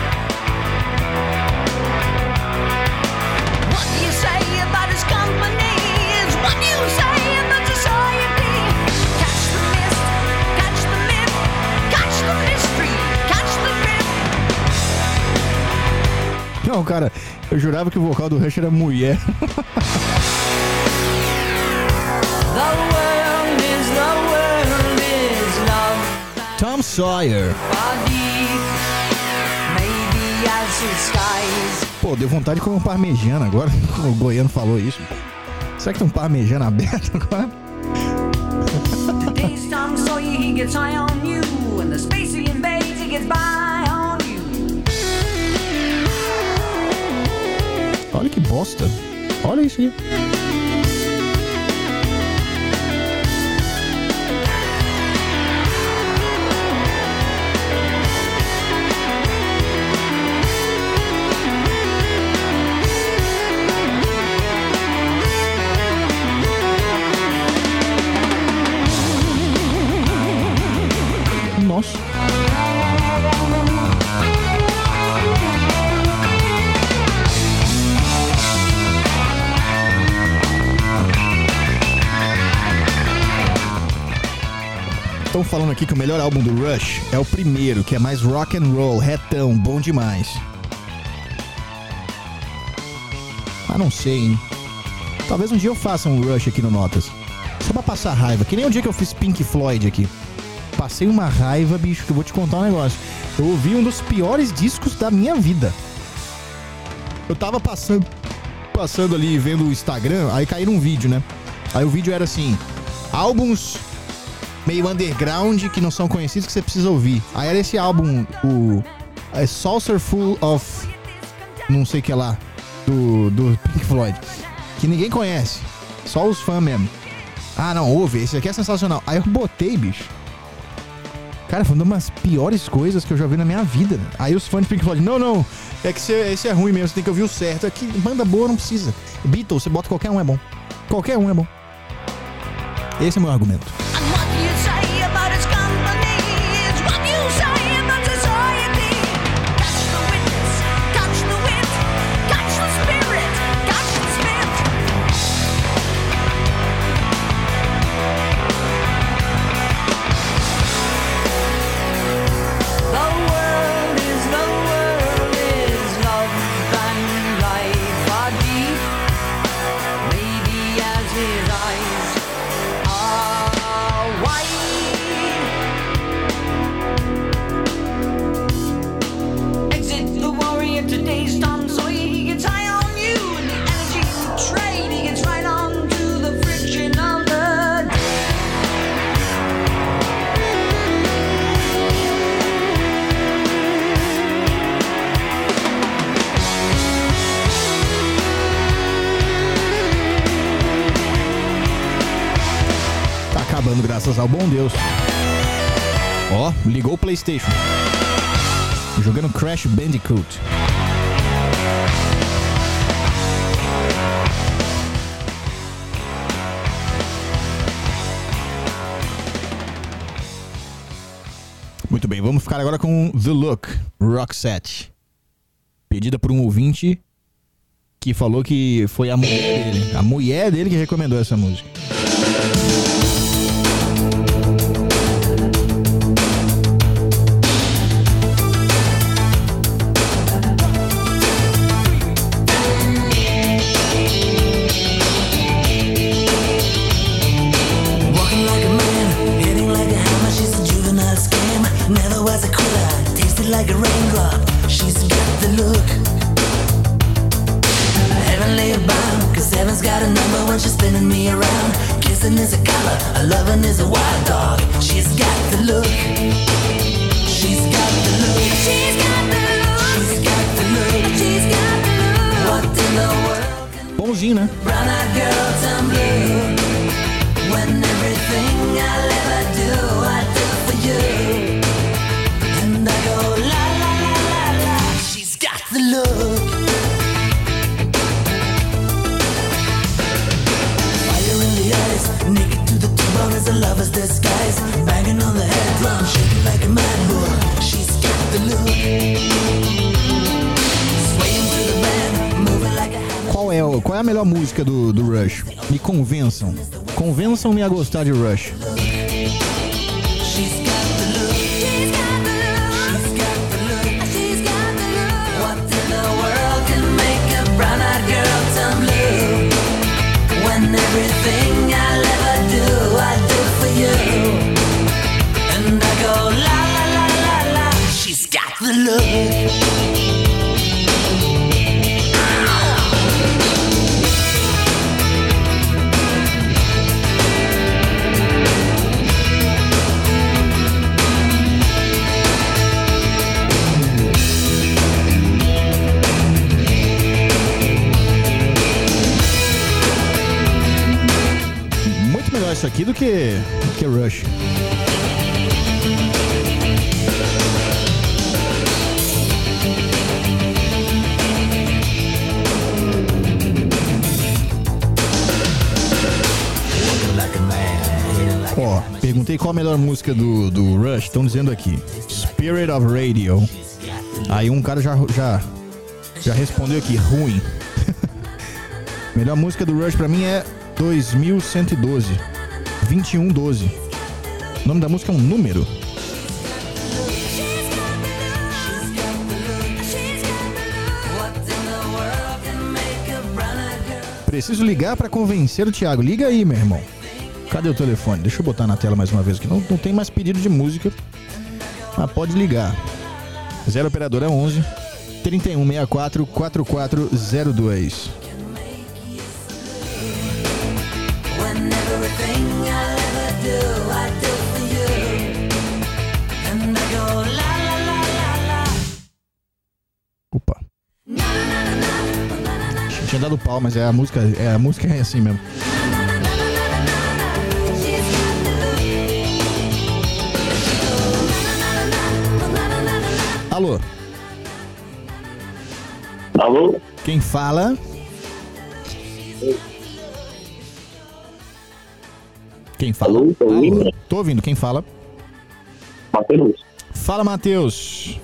Não, cara, eu jurava que o vocal do Rush era mulher. Tom Sawyer. Pô, deu vontade de comer um parmegiana agora. O Goiano falou isso. Será que tem um parmegiana aberto agora? Olha que bosta. Olha isso aí. Nossa. estão falando aqui que o melhor álbum do Rush é o primeiro, que é mais rock and roll, retão, bom demais. Mas não sei, hein? Talvez um dia eu faça um Rush aqui no Notas. Só pra passar raiva, que nem o dia que eu fiz Pink Floyd aqui. Passei uma raiva, bicho, que eu vou te contar um negócio. Eu ouvi um dos piores discos da minha vida. Eu tava passando, passando ali, vendo o Instagram, aí caiu um vídeo, né? Aí o vídeo era assim, álbuns meio underground que não são conhecidos que você precisa ouvir. Aí era esse álbum, o A Saucer Full of não sei o que lá, do, do Pink Floyd, que ninguém conhece, só os fãs mesmo. Ah não, ouve, esse aqui é sensacional. Aí eu botei, bicho. Cara, foi uma das piores coisas que eu já vi na minha vida. Aí os fãs de Pink Floyd, não, não, é que esse é ruim mesmo, você tem que ouvir o certo. Aqui, banda boa não precisa. Beatles, você bota qualquer um é bom. Qualquer um é bom. Esse é o meu argumento. Graças ao bom Deus. Ó, ligou o PlayStation. Jogando Crash Bandicoot. Muito bem, vamos ficar agora com The Look, Roxette. Pedida por um ouvinte que falou que foi a mulher dele. A mulher dele que recomendou essa música. Like a raindrop, she's got the look. Heavenly bound, cause heaven's got a number when she's spinning me around. Kissing is a color, a loving is a wild dog. She's got the look. She's got the look. She's got the look. She's got the look. She's got the look. What in the world can bonzinho, né? Brown eyed girl turn blue. When everything I'll ever do, I do for you. And I go la la la la la. She's got the look. Fire in the eyes, naked to the bone as a lover's disguise. Banging on the head drum, shaking like a mad bull. She's got the look. Swaying to the band, moving like a hammer. Qual é, o, qual é a melhor música do, do Rush? Me convençam. Convençam-me a gostar de Rush. Everything I'll ever do, I do for you. And I go la la la la la. She's got the look. Isso aqui do que, do que Rush. Ó, perguntei qual a melhor música do, do Rush. Estão dizendo aqui Spirit of Radio. Aí um cara já, já, já respondeu aqui, ruim. Melhor música do Rush pra mim é dois mil cento e doze. vinte e um doze. nome da música é um número. Preciso ligar pra convencer o Thiago. Liga aí, meu irmão. Cadê o telefone? Deixa eu botar na tela mais uma vez, que não, não tem mais pedido de música. Ah, pode ligar. zero operadora onze, trinta e um sessenta e quatro, quarenta e quatro zero dois. Opa. Tinha dado pau, mas é a música, é a música é assim mesmo. Alô? Alô? Quem fala? Quem fala? Alô? Tô ouvindo? Alô? Tô ouvindo. Quem fala? Matheus. Fala, Matheus.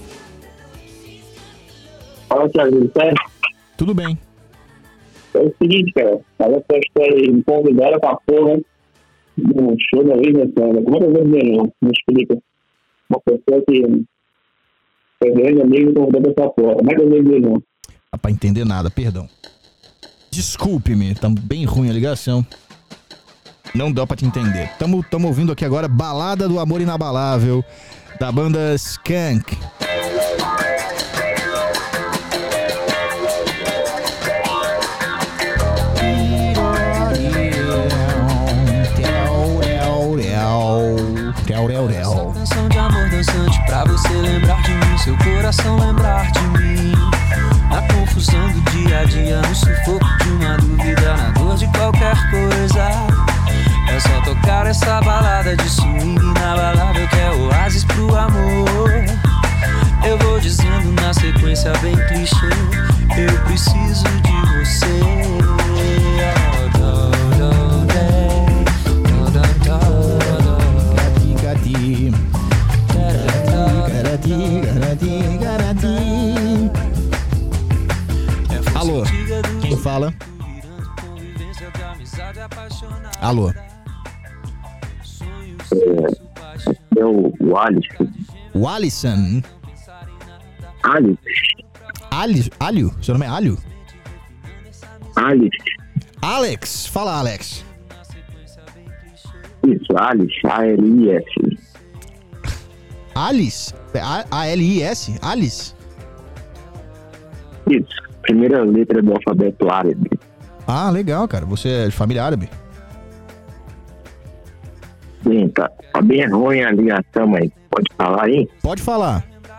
Fala, Thiago, tudo certo? Tudo bem. É o seguinte, cara. Tava essa história aí, me convidaram pra porra no show da Vila Sandra. Como é que eu vou dizer não? Me explica. Uma pessoa que é grande amigo e convidou pra essa porra. Como é que eu vou dizer não? Dá pra entender nada, perdão. Desculpe-me, tá bem ruim a ligação. Não dá pra te entender. Tamo, tamo ouvindo aqui agora Balada do Amor Inabalável, da banda Skank. Essa canção de amor dançante pra você lembrar de mim, seu coração lembrar de mim. Na confusão do dia a dia, no sufoco de uma dúvida, na dor de qualquer coisa. É só tocar essa balada de swing inabalável que é oásis pro amor. Eu vou dizendo na sequência bem clichê, eu preciso de você. Alô, quem fala? Alô. É, é o, o Alisson. O Alisson? Alisson. Alisson? Alho? Seu nome é Alho? Alex. Alex, fala Alex. Isso, Alex, A L I S. Alice? A L I S? Alice? Isso, primeira letra do alfabeto árabe. Ah, legal, cara. Você é de família árabe? Sim, tá, tá bem ruim a ligação, mas pode falar aí? Pode falar.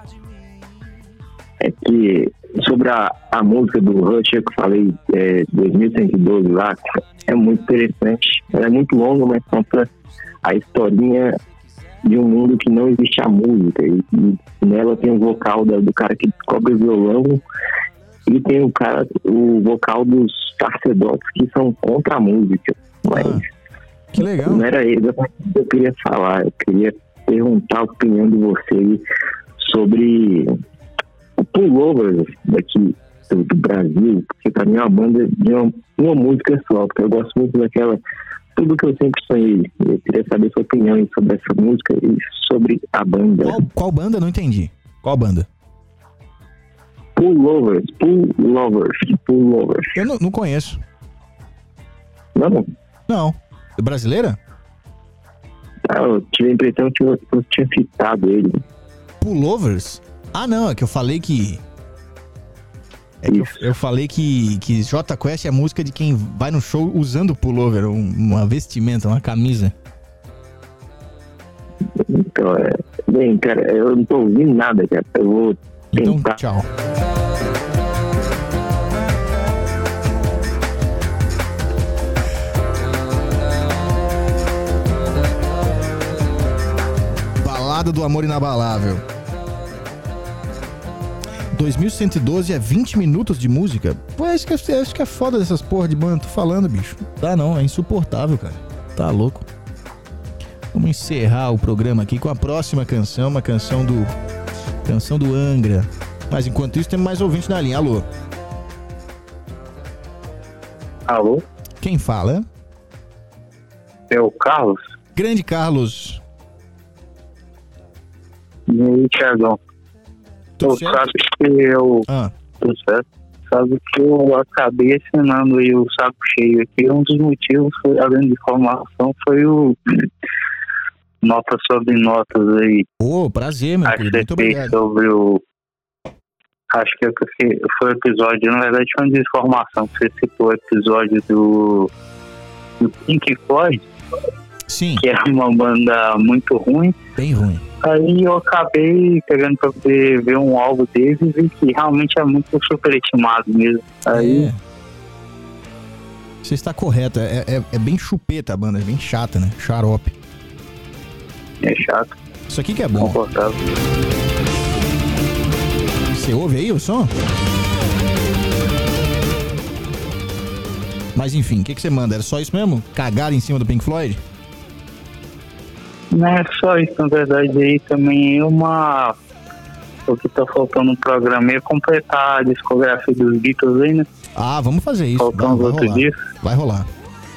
É que sobre a, a música do Rush que eu falei, é, dois mil cento e doze lá, é muito interessante. Ela é muito longa, mas conta a historinha de um mundo que não existe a música. E, e nela tem o vocal da, do cara que descobre o violão e tem o cara, o vocal dos sacerdotes que são contra a música. Mas ah, que legal. Não era exatamente o que eu queria falar. Eu queria perguntar a opinião de vocês sobre o Pullovers daqui do, do Brasil, porque pra mim é uma banda de uma, uma música só, porque eu gosto muito daquela Tudo Que Eu Sempre Sonhei. Eu queria saber sua opinião sobre essa música e sobre a banda. Qual, qual banda? Não entendi. Qual banda? Pullovers, Pullovers, Pullovers. Eu não, não conheço. Não? Não. É brasileira? Ah, eu tive a impressão que eu, eu tinha citado ele. Pullovers? Ah, não, é que eu falei que... É que eu, eu falei que, que Jota Quest é a música de quem vai no show usando pullover, um, uma vestimenta, uma camisa. Então, é... Bem, cara, eu não tô ouvindo nada, cara. Eu vou tentar. Então, tchau. Balada do Amor Inabalável. dois mil cento e doze é vinte minutos de música? Pô, acho que, é, acho que é foda dessas porra de banda. Tô falando, bicho. Tá não, é insuportável, cara. Tá louco. Vamos encerrar o programa aqui com a próxima canção, uma canção do... Canção do Angra. Mas enquanto isso, temos mais ouvinte na linha. Alô? Alô? Quem fala? É o Carlos? Grande Carlos. E aí, Thiagão? Tu sabe que eu... Ah. Tudo certo. Sabe que eu acabei assinando aí o Saco Cheio aqui. Um dos motivos, foi, além de informação, foi o Notas sobre Notas aí. Ô, oh, prazer, meu querido. Muito obrigado. Sobre o... Acho que foi o episódio, na verdade foi uma desinformação, que você citou o episódio do, do Pink Floyd. Sim. Que é uma banda muito ruim. Bem ruim. Aí eu acabei pegando pra poder ver um álbum deles e vi que realmente é muito superestimado mesmo. Aí... É. Você está correto, é, é, é bem chupeta a banda, é bem chata, né? Xarope. É chato. Isso aqui que é bom. Confortável. Você ouve aí o som? Mas enfim, o que, que você manda? Era só isso mesmo? Cagar em cima do Pink Floyd? Não é só isso, na verdade, aí também é uma... O que tá faltando no programa é completar a discografia dos Beatles aí, né? Ah, vamos fazer isso. Faltam vai, os vai outros rolar. dias. Vai rolar.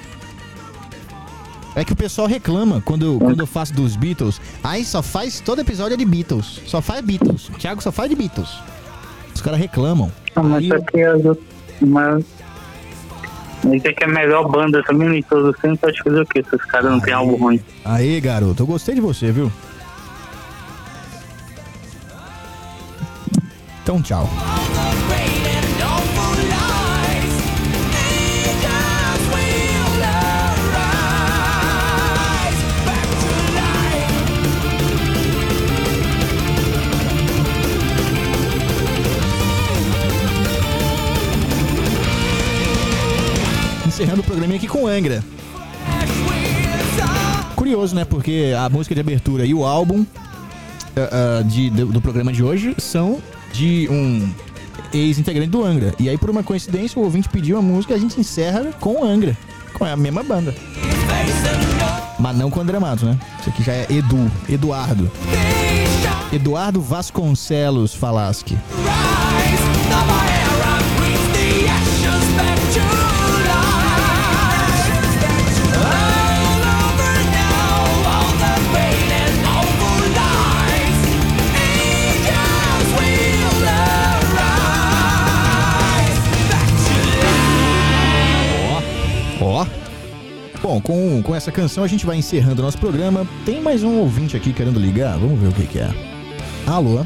É que o pessoal reclama quando eu, quando eu faço dos Beatles. Aí só faz, todo episódio é de Beatles. Só faz Beatles. O Thiago só faz de Beatles. Os caras reclamam. Ah, mas aí só que as outras... Mas... Mas é que é a melhor banda também, nem todos os tempos, pode fazer o quê? Se os caras não tem algo ruim. Aí, garoto, eu gostei de você, viu? Então, tchau. Encerrando o programinha aqui com Angra. Curioso, né? Porque a música de abertura e o álbum uh, uh, de, do, do programa de hoje são de um ex-integrante do Angra. E aí, por uma coincidência, o ouvinte pediu a música e a gente encerra com o Angra. Com a mesma banda. Mas não com o André Matos, né? Isso aqui já é Edu, Eduardo. Eduardo Vasconcelos Falaschi. Ó. Bom, com, com essa canção a gente vai encerrando o nosso programa. Tem mais um ouvinte aqui querendo ligar. Vamos ver o que que é. Alô?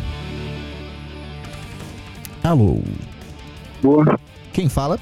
Alô? Boa. Quem fala?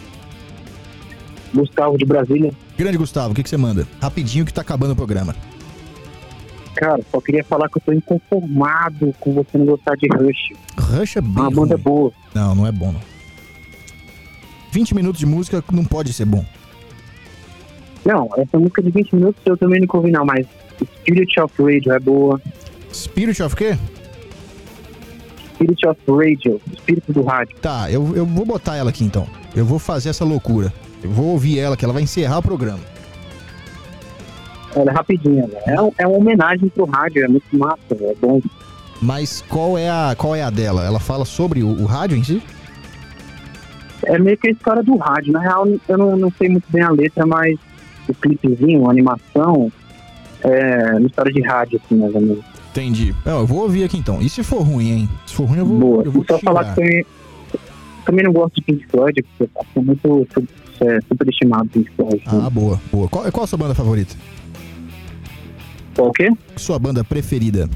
Gustavo de Brasília. Grande Gustavo, o que que você manda? Rapidinho que tá acabando o programa. Cara, só queria falar que eu tô inconformado com você não gostar de Rush. Rush é bem A banda é boa. Não, não é bom não. vinte minutos de música não pode ser bom. Não, essa música de vinte minutos eu também não ouvi não, mas Spirit of Radio é boa. Spirit of quê? Spirit of Radio, espírito do rádio. Tá, eu, eu vou botar ela aqui então. Eu vou fazer essa loucura. Eu vou ouvir ela, que ela vai encerrar o programa. Ela é rapidinha, né? É, um, é uma homenagem pro rádio, é muito massa, é bom. Mas qual é a, qual é a dela? Ela fala sobre o, o rádio em si? É meio que a história do rádio. Na real, eu não, não sei muito bem a letra, mas o clipezinho, a animação, é uma história de rádio, assim, mais ou menos. Entendi. Não, eu vou ouvir aqui então. E se for ruim, hein? Se for ruim, eu vou, Boa. eu vou e só te falar xingar. que também, também não gosto de Pink Floyd, porque eu acho muito é, superestimado Pink Floyd. Ah, né? boa, boa. Qual, qual a sua banda favorita? Qual o quê? Sua banda preferida?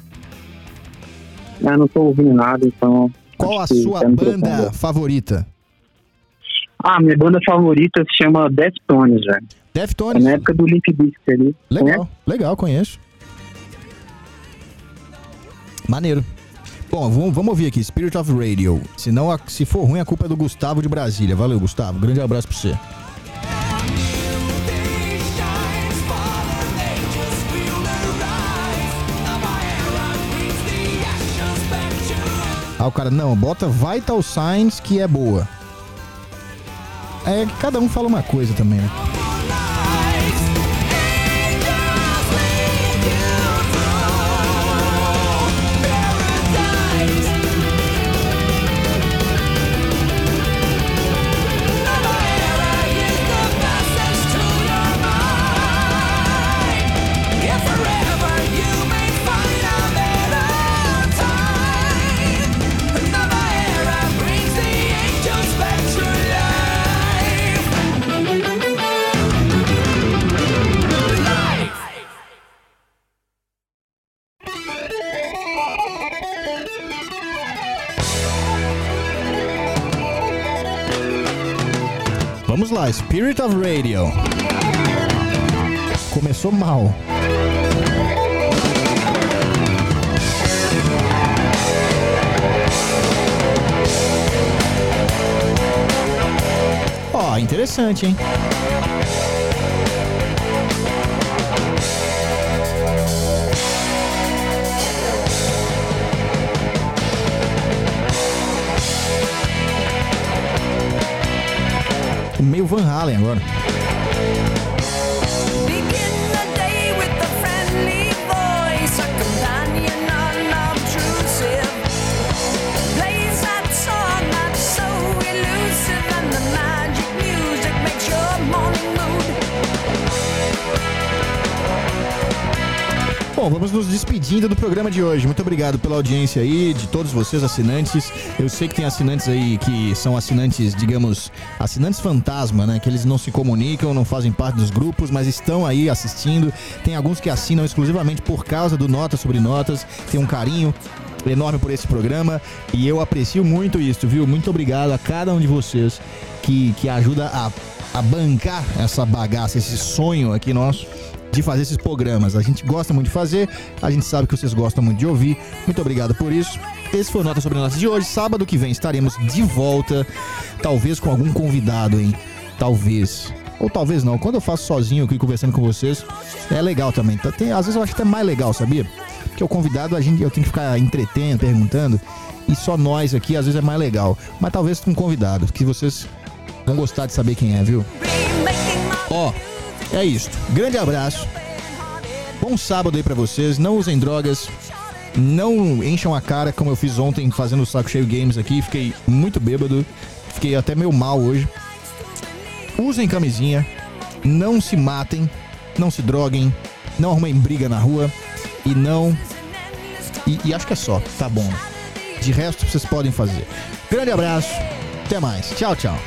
Eu não tô ouvindo nada, então... Qual a acho que sua tá me banda preocupando. favorita? Ah, minha banda favorita se chama Deftones, velho. Deftones? É na época do Limp Bizkit ali. Legal, Conhece? legal, conheço. Maneiro. Bom, vamos, vamos ouvir aqui, Spirit of Radio. Se, não, a- se for ruim, a culpa é do Gustavo de Brasília. Valeu, Gustavo. Grande abraço pra você. Ah, o cara, não, bota Vital Signs que é boa. É que cada um fala uma coisa também, né? If forever you may find a better lá, Spirit of Radio. Começou mal. Ó, oh, interessante, hein? Meio Van Halen agora. Bom, vamos nos despedindo do programa de hoje. Muito obrigado pela audiência aí, de todos vocês assinantes. Eu sei que tem assinantes aí que são assinantes, digamos, assinantes fantasma, né? Que eles não se comunicam, não fazem parte dos grupos, mas estão aí assistindo. Tem alguns que assinam exclusivamente por causa do Notas sobre Notas. Tem um carinho enorme por esse programa e eu aprecio muito isso, viu? Muito obrigado a cada um de vocês que, que ajuda a, a bancar essa bagaça, esse sonho aqui nosso de fazer esses programas. A gente gosta muito de fazer, a gente sabe que vocês gostam muito de ouvir. Muito obrigado por isso. Esse foi o Nota sobre Notas de hoje. Sábado que vem estaremos de volta, talvez com algum convidado, hein? Talvez. Ou talvez não. Quando eu faço sozinho aqui conversando com vocês, é legal também. Tem, às vezes eu acho até mais legal, sabia? Porque o convidado, a gente, eu tenho que ficar entretendo, perguntando, e só nós aqui, às vezes é mais legal. Mas talvez com um convidado, que vocês vão gostar de saber quem é, viu? Ó, é isso. Grande abraço. Bom sábado aí pra vocês. Não usem drogas. Não encham a cara como eu fiz ontem fazendo o Saco Cheio Games aqui. Fiquei muito bêbado. Fiquei até meio mal hoje. Usem camisinha. Não se matem. Não se droguem. Não arrumem briga na rua. E não... E, e acho que é só. Tá bom. De resto vocês podem fazer. Grande abraço. Até mais. Tchau, tchau.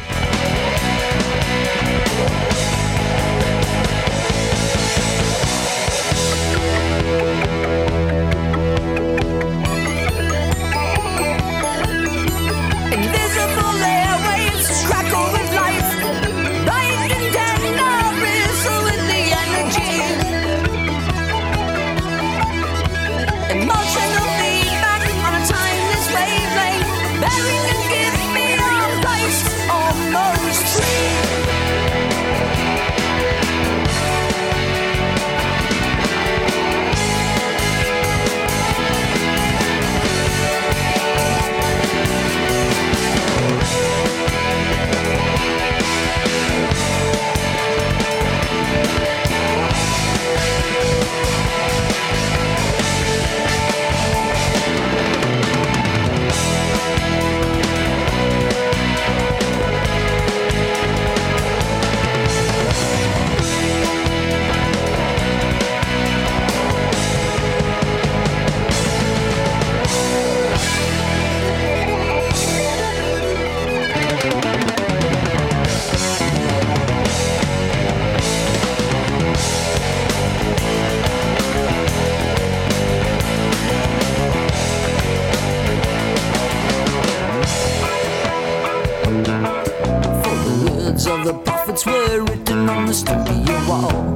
Of the prophets were written on the stone of your wall.